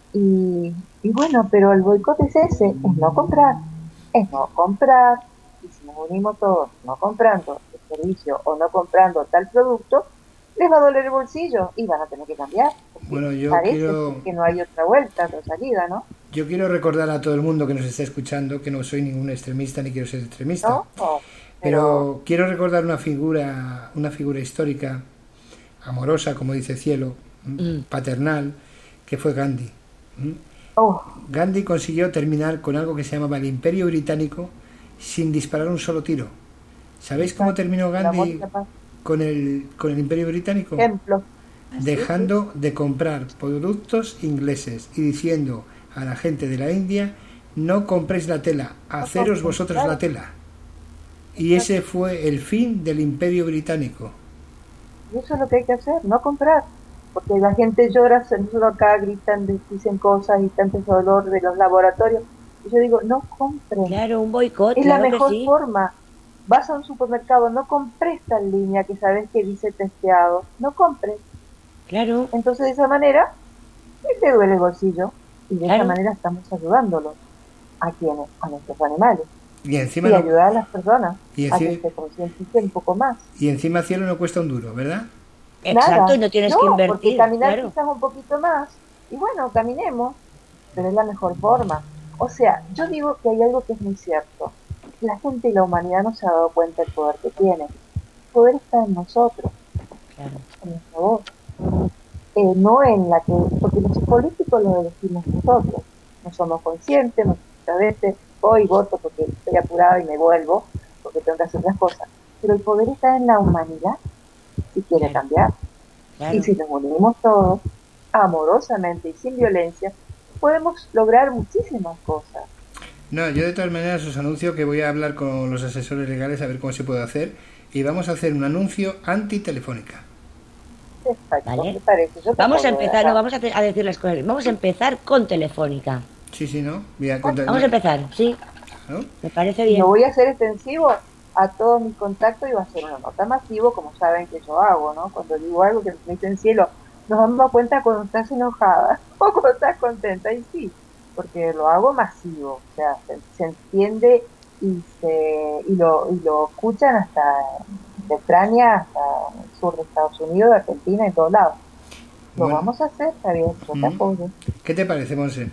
[SPEAKER 4] Y, y bueno, pero el boicot es ese, es no comprar, es no comprar. Y si nos unimos todos no comprando el servicio o no comprando tal producto, les va a doler el bolsillo y van a tener que cambiar. Porque
[SPEAKER 2] Bueno, yo
[SPEAKER 4] parece
[SPEAKER 2] quiero-
[SPEAKER 4] que no hay otra vuelta, otra salida, ¿no?
[SPEAKER 2] Yo quiero recordar a todo el mundo que nos está escuchando que no soy ningún extremista ni quiero ser extremista.
[SPEAKER 4] ¿No? No,
[SPEAKER 2] Pero quiero recordar una figura, una figura histórica, amorosa, como dice Cielo,
[SPEAKER 6] Mm.
[SPEAKER 2] paternal, que fue Gandhi. ¿m?
[SPEAKER 4] Oh,
[SPEAKER 2] Gandhi consiguió terminar con algo que se llamaba el Imperio Británico sin disparar un solo tiro. ¿Sabéis cómo terminó
[SPEAKER 4] el amor
[SPEAKER 2] Gandhi
[SPEAKER 4] y la paz.
[SPEAKER 2] con el, con el Imperio Británico?
[SPEAKER 4] Ejemplo.
[SPEAKER 2] Dejando de comprar productos ingleses y diciendo a la gente de la India: no compréis la tela, haceros vosotros la tela. Y ese fue el fin del Imperio Británico.
[SPEAKER 4] Y eso es lo que hay que hacer, no comprar. Porque la gente llora, se- nosotros acá gritan, dicen cosas y tanto dolor de los laboratorios. Y yo digo, no compren.
[SPEAKER 6] Claro, un boicot,
[SPEAKER 4] Es
[SPEAKER 6] claro
[SPEAKER 4] la mejor
[SPEAKER 6] que sí.
[SPEAKER 4] forma. Vas a un supermercado, no compres tal línea que sabes que dice testeado. No compres.
[SPEAKER 6] Claro,
[SPEAKER 4] Entonces, de esa manera, te duele el bolsillo. Y de
[SPEAKER 6] Claro.
[SPEAKER 4] esa manera estamos ayudándolos. ¿A quiénes? A nuestros animales.
[SPEAKER 2] Y encima,
[SPEAKER 4] Y
[SPEAKER 2] no-
[SPEAKER 4] ayudar a las personas
[SPEAKER 2] Y
[SPEAKER 4] a
[SPEAKER 2] así-
[SPEAKER 4] que se concienticen un poco más.
[SPEAKER 2] y encima Cielo no cuesta un duro, ¿verdad?
[SPEAKER 6] exacto,
[SPEAKER 4] Nada.
[SPEAKER 6] y no tienes
[SPEAKER 4] No,
[SPEAKER 6] que
[SPEAKER 4] porque
[SPEAKER 6] invertir,
[SPEAKER 4] caminar
[SPEAKER 6] claro.
[SPEAKER 4] quizás un poquito más y bueno, caminemos, pero es la mejor forma. O sea, yo digo que hay algo que es muy cierto. La gente y la humanidad no se ha dado cuenta del poder que tiene. El poder está en nosotros,
[SPEAKER 6] Claro.
[SPEAKER 4] en nuestra voz. Eh, no en la que, porque los políticos lo elegimos nosotros. No somos conscientes, muchas veces voy y voto porque estoy apurada y me vuelvo, porque tengo que hacer otras cosas. Pero el poder está en la humanidad, si quiere
[SPEAKER 6] Claro.
[SPEAKER 4] cambiar.
[SPEAKER 6] Claro.
[SPEAKER 4] Y si nos unimos todos, amorosamente y sin violencia, podemos lograr muchísimas cosas.
[SPEAKER 2] No, yo de todas maneras os anuncio que voy a hablar con los asesores legales a ver cómo se puede hacer y vamos a hacer un anuncio anti-telefónica.
[SPEAKER 4] Exacto,
[SPEAKER 6] Vale.
[SPEAKER 4] me parece. Yo te
[SPEAKER 6] Vamos a
[SPEAKER 4] apoyo,
[SPEAKER 6] empezar,
[SPEAKER 4] ¿verdad?
[SPEAKER 6] no, vamos a, te- a decir las cosas. Vamos a empezar con Telefónica.
[SPEAKER 2] Sí, sí, ¿no? Voy a contar-
[SPEAKER 6] Vamos a empezar, sí,
[SPEAKER 2] ¿no?
[SPEAKER 6] me parece
[SPEAKER 4] Y
[SPEAKER 6] bien.
[SPEAKER 4] lo voy a hacer extensivo a todos mis contactos y va a ser una nota masivo, como saben que yo hago, ¿no? Cuando digo algo que me dicen cielo, nos damos cuenta cuando estás enojada o cuando estás contenta, y sí, porque lo hago masivo, o sea, se, se entiende y se y lo, y lo escuchan hasta de Ucrania, hasta el sur de Estados Unidos, de Argentina, en todos lados. Lo
[SPEAKER 2] Bueno.
[SPEAKER 4] vamos a hacer, Javier, yo te
[SPEAKER 2] Mm.
[SPEAKER 4] apoyo.
[SPEAKER 2] ¿Qué te parece, Monse?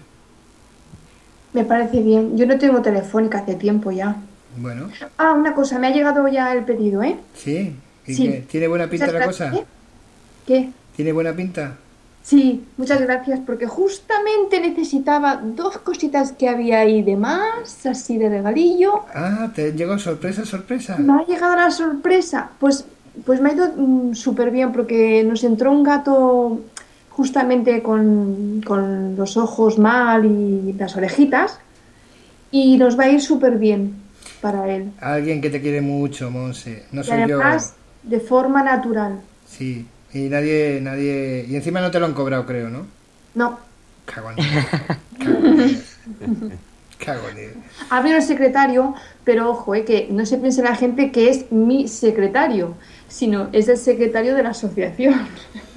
[SPEAKER 5] Me parece bien. Yo no tengo Telefónica hace tiempo ya.
[SPEAKER 2] Bueno,
[SPEAKER 5] Ah, una cosa, me ha llegado ya el pedido, ¿eh?
[SPEAKER 2] sí. ¿Y
[SPEAKER 5] Sí.
[SPEAKER 2] qué? ¿Tiene buena pinta
[SPEAKER 5] Muchas
[SPEAKER 2] la cosa?
[SPEAKER 5] gracias. ¿Qué?
[SPEAKER 2] ¿Tiene buena pinta?
[SPEAKER 5] Sí, muchas gracias, porque justamente necesitaba dos cositas que había ahí de más, así de regalillo.
[SPEAKER 2] Ah, te llegó sorpresa, sorpresa.
[SPEAKER 5] Me ha llegado la sorpresa. Pues, pues me ha ido mm, súper bien, porque nos entró un gato justamente con, con los ojos mal y las orejitas, y nos va a ir súper bien para él.
[SPEAKER 2] Alguien que te quiere mucho, Monse. No
[SPEAKER 5] Y
[SPEAKER 2] soy yo.
[SPEAKER 5] además, de forma natural.
[SPEAKER 2] Sí. Y nadie, nadie... Y encima no te lo han cobrado, creo, ¿no?
[SPEAKER 5] No.
[SPEAKER 2] Cago en Dios. Cago en Dios. Cago en Dios.
[SPEAKER 5] Había un secretario, pero ojo, eh, que no se piense la gente que es mi secretario, sino es el secretario de la asociación.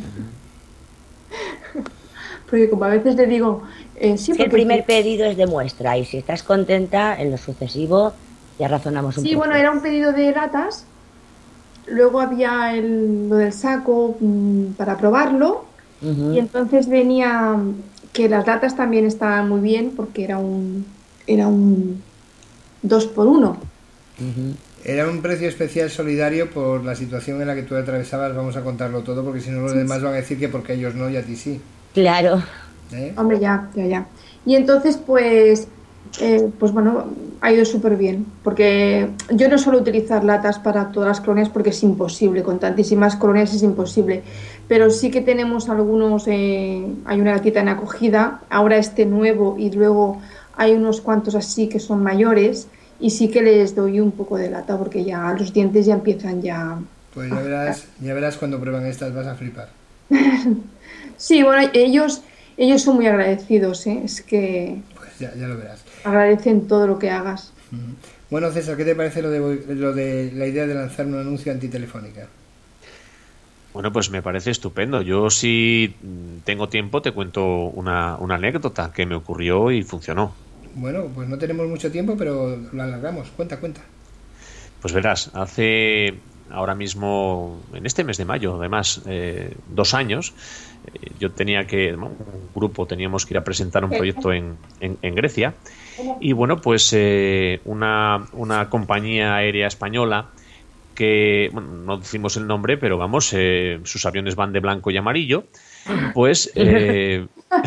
[SPEAKER 5] Porque como a veces le digo, eh, sí,
[SPEAKER 6] Si el
[SPEAKER 5] porque-
[SPEAKER 6] primer pedido es de muestra y si estás contenta, en lo sucesivo ya razonamos un
[SPEAKER 5] Sí,
[SPEAKER 6] poco.
[SPEAKER 5] bueno, era un pedido de latas, luego había el, lo del saco mm, para probarlo,
[SPEAKER 6] Ujú.
[SPEAKER 5] y entonces venía mm, que las latas también estaban muy bien porque era un era un dos por uno.
[SPEAKER 6] Ujú.
[SPEAKER 2] Era un precio especial solidario por la situación en la que tú atravesabas. Vamos a contarlo todo porque si no los demás van a decir que porque ellos no y a ti sí.
[SPEAKER 6] Claro.
[SPEAKER 2] ¿Eh?
[SPEAKER 5] Hombre, ya, ya, ya. Y entonces, pues, eh, pues bueno, ha ido súper bien, porque yo no suelo utilizar latas para todas las colonias porque es imposible, con tantísimas colonias es imposible, pero sí que tenemos algunos, eh, hay una latita en acogida, ahora este nuevo, y luego hay unos cuantos así que son mayores, y sí que les doy un poco de lata porque ya los dientes ya empiezan ya...
[SPEAKER 2] Pues ya verás, ya verás cuando prueban estas, vas a flipar.
[SPEAKER 5] Sí, bueno, ellos, ellos son muy agradecidos, ¿eh? Es que
[SPEAKER 2] Pues ya, ya lo verás.
[SPEAKER 5] agradecen todo lo que hagas.
[SPEAKER 2] Ujú. Bueno, César, ¿qué te parece lo de, lo de la idea de lanzar un anuncio antitelefónica?
[SPEAKER 3] Bueno, pues me parece estupendo. Yo, si mm, tengo tiempo, te cuento una, una anécdota que me ocurrió y funcionó.
[SPEAKER 2] Bueno, pues no tenemos mucho tiempo, pero lo alargamos. Cuenta, cuenta.
[SPEAKER 3] Pues verás, hace ahora mismo, en este mes de mayo, además, eh, dos años, eh, yo tenía que, ¿no? un grupo, teníamos que ir a presentar un proyecto en, en, en Grecia. Y bueno, pues eh, una, una compañía aérea española que, bueno, no decimos el nombre, pero vamos, eh, sus aviones van de blanco y amarillo, pues, eh,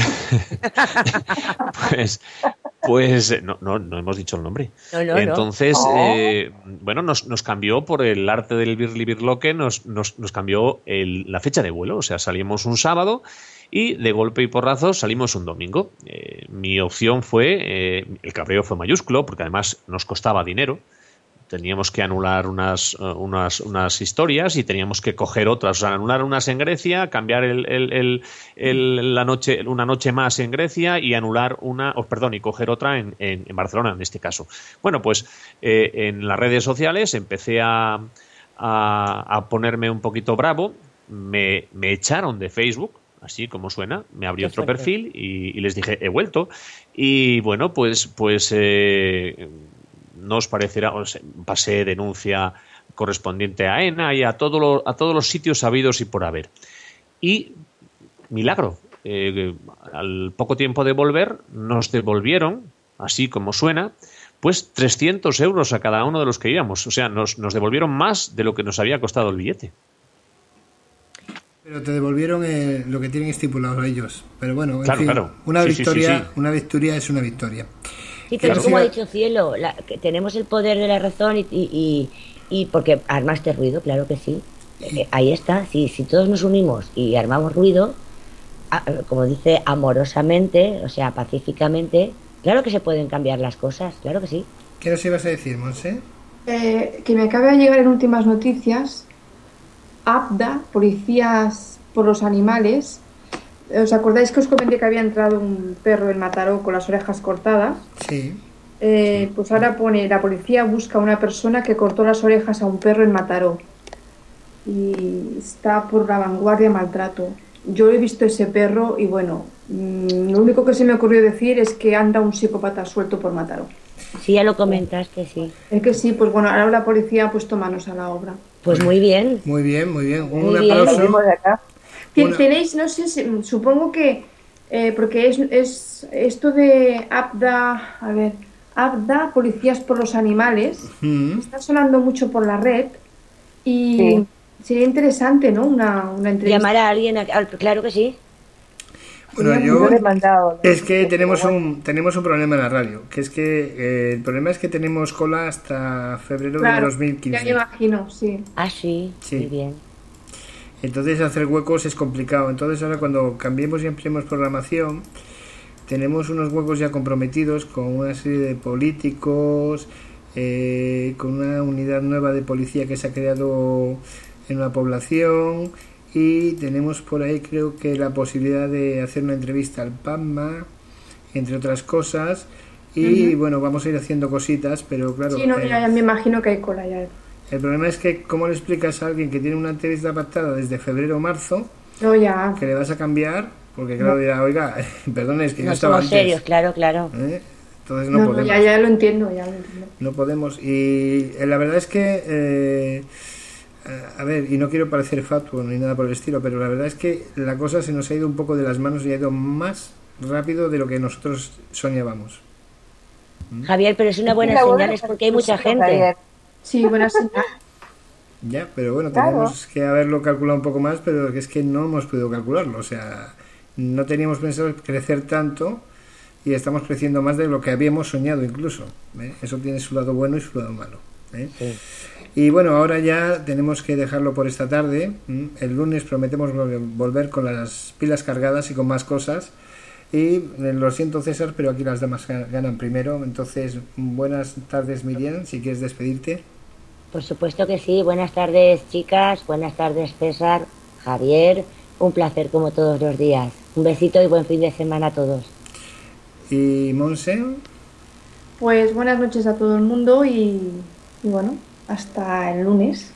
[SPEAKER 3] pues, pues no, no, no hemos dicho el nombre.
[SPEAKER 6] No, no,
[SPEAKER 3] Entonces,
[SPEAKER 4] no.
[SPEAKER 3] eh, bueno, nos, nos cambió por el arte del birli birloque, nos, nos, nos cambió el, la fecha de vuelo, o sea, salimos un sábado y de golpe y porrazo salimos un domingo. Eh, mi opción fue, eh, el cabreo fue mayúsculo, porque además nos costaba dinero. Teníamos que anular unas, uh, unas, unas historias y teníamos que coger otras, o sea, anular unas en Grecia, cambiar el, el, el, el- la noche, una noche más en Grecia y anular una, oh, perdón, y coger otra en, en, en Barcelona, en este caso. Bueno, pues eh, en las redes sociales empecé a, a, a ponerme un poquito bravo, me, me echaron de Facebook, así como suena, me abrí
[SPEAKER 6] Qué
[SPEAKER 3] otro
[SPEAKER 6] fuerte.
[SPEAKER 3] perfil y, y les dije, he vuelto. Y bueno, pues, pues eh, no os parecerá, o sea, pasé denuncia correspondiente a AENA y a, todo lo- a todos los sitios habidos y por haber. Y, milagro, eh, al poco tiempo de volver, nos devolvieron, así como suena, pues trescientos euros a cada uno de los que íbamos. O sea, nos, nos devolvieron más de lo que nos había costado el billete.
[SPEAKER 2] Pero te devolvieron eh, lo que tienen estipulado ellos. Pero bueno, en
[SPEAKER 3] claro,
[SPEAKER 2] fin,
[SPEAKER 3] claro.
[SPEAKER 2] una
[SPEAKER 3] Sí,
[SPEAKER 2] victoria,
[SPEAKER 3] sí, sí, sí.
[SPEAKER 2] una victoria es una victoria.
[SPEAKER 6] Sí, pero
[SPEAKER 2] Claro.
[SPEAKER 6] como ha dicho Cielo, la, que tenemos el poder de la razón y, y, y, y porque armaste ruido, claro que sí. Eh, ahí está, si, si todos nos unimos y armamos ruido, a, como dice, amorosamente, o sea, pacíficamente, claro que se pueden cambiar las cosas, claro que sí.
[SPEAKER 2] ¿Qué nos ibas a decir, Monse?
[SPEAKER 5] Eh, que me acaba de llegar en últimas noticias, APDA, Policías por los Animales. ¿Os acordáis que os comenté que había entrado un perro en Mataró con las orejas cortadas?
[SPEAKER 2] Sí.
[SPEAKER 5] Eh, pues ahora pone, la policía busca a una persona que cortó las orejas a un perro en Mataró. Y está por la vanguardia maltrato. Yo he visto ese perro y bueno, mmm, lo único que se me ocurrió decir es que anda un psicópata suelto por Mataró.
[SPEAKER 6] Sí, ya lo comentaste, sí.
[SPEAKER 5] Es que sí, pues bueno, ahora la policía ha puesto manos a la obra.
[SPEAKER 6] Pues muy bien.
[SPEAKER 2] Muy bien, muy bien. Un
[SPEAKER 6] Muy bien.
[SPEAKER 2] aplauso.
[SPEAKER 4] Salimos de acá.
[SPEAKER 2] Una-
[SPEAKER 5] Tenéis, no sé, si- supongo que, eh, porque es, es esto de APDA, a ver, APDA, Policías por los Animales,
[SPEAKER 2] Mm.
[SPEAKER 5] está sonando mucho por la red y
[SPEAKER 4] Sí.
[SPEAKER 5] sería interesante, ¿no? Una, una entrevista.
[SPEAKER 6] Llamar a alguien, a- al- claro que sí.
[SPEAKER 2] Bueno,
[SPEAKER 4] Yo
[SPEAKER 2] yo
[SPEAKER 4] le he mandado.
[SPEAKER 2] es que tenemos
[SPEAKER 4] Bueno,
[SPEAKER 2] un tenemos un problema en la radio, que es que eh, el problema es que tenemos cola hasta febrero de
[SPEAKER 5] Claro,
[SPEAKER 2] dos mil
[SPEAKER 5] ya
[SPEAKER 2] quince.
[SPEAKER 5] me imagino, sí.
[SPEAKER 6] Ah, sí,
[SPEAKER 2] Sí.
[SPEAKER 6] muy bien.
[SPEAKER 2] Entonces hacer huecos es complicado. Entonces ahora cuando cambiemos y ampliemos programación, tenemos unos huecos ya comprometidos con una serie de políticos, eh, con una unidad nueva de policía que se ha creado en la población, y tenemos por ahí creo que la posibilidad de hacer una entrevista al PAMA, entre otras cosas, y
[SPEAKER 5] Ujú.
[SPEAKER 2] bueno, vamos a ir haciendo cositas, pero claro,
[SPEAKER 5] Sí, no,
[SPEAKER 2] eh,
[SPEAKER 5] ya, ya me imagino que hay cola ya.
[SPEAKER 2] el problema es que cómo le explicas a alguien que tiene una entrevista pactada desde febrero o marzo
[SPEAKER 5] No, ya.
[SPEAKER 2] que le vas a cambiar, porque claro dirá, oiga, perdón, es que yo
[SPEAKER 6] No
[SPEAKER 2] estaba
[SPEAKER 6] somos
[SPEAKER 2] antes.
[SPEAKER 6] serios, claro, claro.
[SPEAKER 2] ¿Eh? Entonces no,
[SPEAKER 5] No, no,
[SPEAKER 2] podemos.
[SPEAKER 5] ya, ya lo entiendo, ya lo entiendo.
[SPEAKER 2] No podemos. Y eh, la verdad es que, eh, a ver, y no quiero parecer fatuo ni nada por el estilo, pero la verdad es que la cosa se nos ha ido un poco de las manos y ha ido más rápido de lo que nosotros soñábamos.
[SPEAKER 6] Javier, pero es una buena
[SPEAKER 4] la
[SPEAKER 6] señal, es porque hay mucha gente.
[SPEAKER 4] Javier.
[SPEAKER 5] Sí, buena señal.
[SPEAKER 2] Ya, pero bueno,
[SPEAKER 4] Claro.
[SPEAKER 2] tenemos que haberlo calculado un poco más, pero es que no hemos podido calcularlo. O sea, no teníamos pensado crecer tanto y estamos creciendo más de lo que habíamos soñado incluso. ¿eh? Eso tiene su lado bueno y su lado malo. ¿eh?
[SPEAKER 6] Sí.
[SPEAKER 2] Y bueno, ahora ya tenemos que dejarlo por esta tarde. ¿m? El lunes prometemos vol- volver con las pilas cargadas y con más cosas. Y eh, lo siento, César, pero aquí las damas ga- ganan primero. Entonces, buenas tardes, Miriam, si quieres despedirte.
[SPEAKER 6] Por supuesto que sí. Buenas tardes, chicas. Buenas tardes, César, Javier. Un placer como todos los días. Un besito y buen fin de semana a todos.
[SPEAKER 2] Y Monse,
[SPEAKER 5] Pues buenas noches a todo el mundo y, y bueno, hasta el lunes.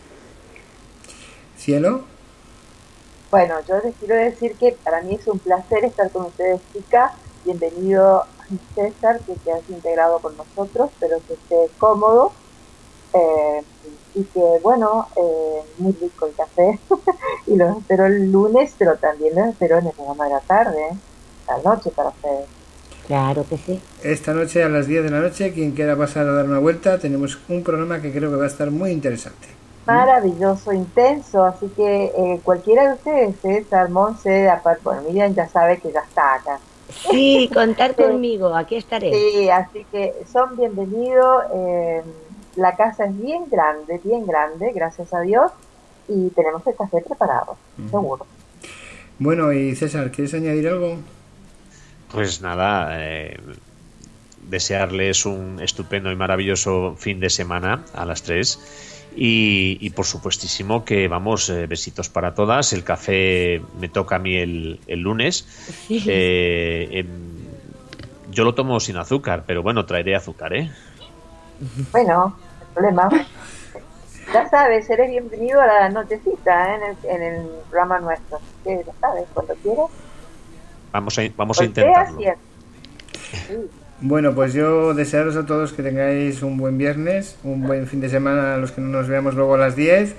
[SPEAKER 2] Cielo.
[SPEAKER 4] Bueno, yo les quiero decir que para mí es un placer estar con ustedes, chicas. Bienvenido César, que te has integrado con nosotros, pero que esté cómodo. Eh, y que, bueno, eh, muy rico el café. Y los espero el lunes, pero también los espero en el programa de la tarde, ¿eh? La noche para ustedes.
[SPEAKER 6] Claro que sí.
[SPEAKER 2] Esta noche a las diez de la noche, quien quiera pasar a dar una vuelta, tenemos un programa que creo que va a estar muy interesante.
[SPEAKER 4] Maravilloso, intenso, así que eh, cualquiera de ustedes, César, Monse, aparte, bueno, Miriam ya sabe que ya está acá.
[SPEAKER 6] Sí, contar conmigo. Aquí estaré.
[SPEAKER 4] Sí, así que son bienvenidos. Eh, la casa es bien grande, bien grande, gracias a Dios, y tenemos el café preparado, seguro.
[SPEAKER 2] Bueno, y César, ¿quieres añadir algo?
[SPEAKER 3] Pues nada, eh, desearles un estupendo y maravilloso fin de semana a las tres. Y, y por supuestísimo que vamos, eh, besitos para todas. El café me toca a mí el, el lunes.
[SPEAKER 6] Sí.
[SPEAKER 3] Eh, em, yo lo tomo sin azúcar, pero bueno, traeré azúcar, ¿eh?
[SPEAKER 4] Bueno, no hay problema. Ya sabes, eres bienvenido a la nochecita, ¿eh? en, el, en el programa nuestro. Así que ya sabes, cuando quieras.
[SPEAKER 3] Vamos a, vamos a
[SPEAKER 4] Golpea
[SPEAKER 3] intentarlo.
[SPEAKER 4] siempre. Sí.
[SPEAKER 2] Bueno, pues yo desearos a todos que tengáis un buen viernes, un buen fin de semana a los que no nos veamos luego a las diez,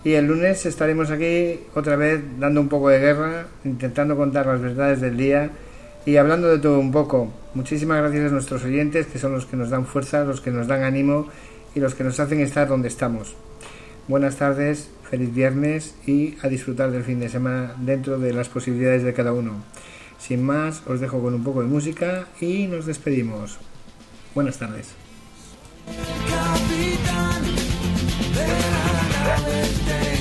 [SPEAKER 2] Y el lunes estaremos aquí otra vez dando un poco de guerra, intentando contar las verdades del día y hablando de todo un poco. Muchísimas gracias a nuestros oyentes, que son los que nos dan fuerza, los que nos dan ánimo y los que nos hacen estar donde estamos. Buenas tardes, feliz viernes y a disfrutar del fin de semana dentro de las posibilidades de cada uno. Sin más, os dejo con un poco de música y nos despedimos. Buenas tardes.
[SPEAKER 1] Capitán de la nave.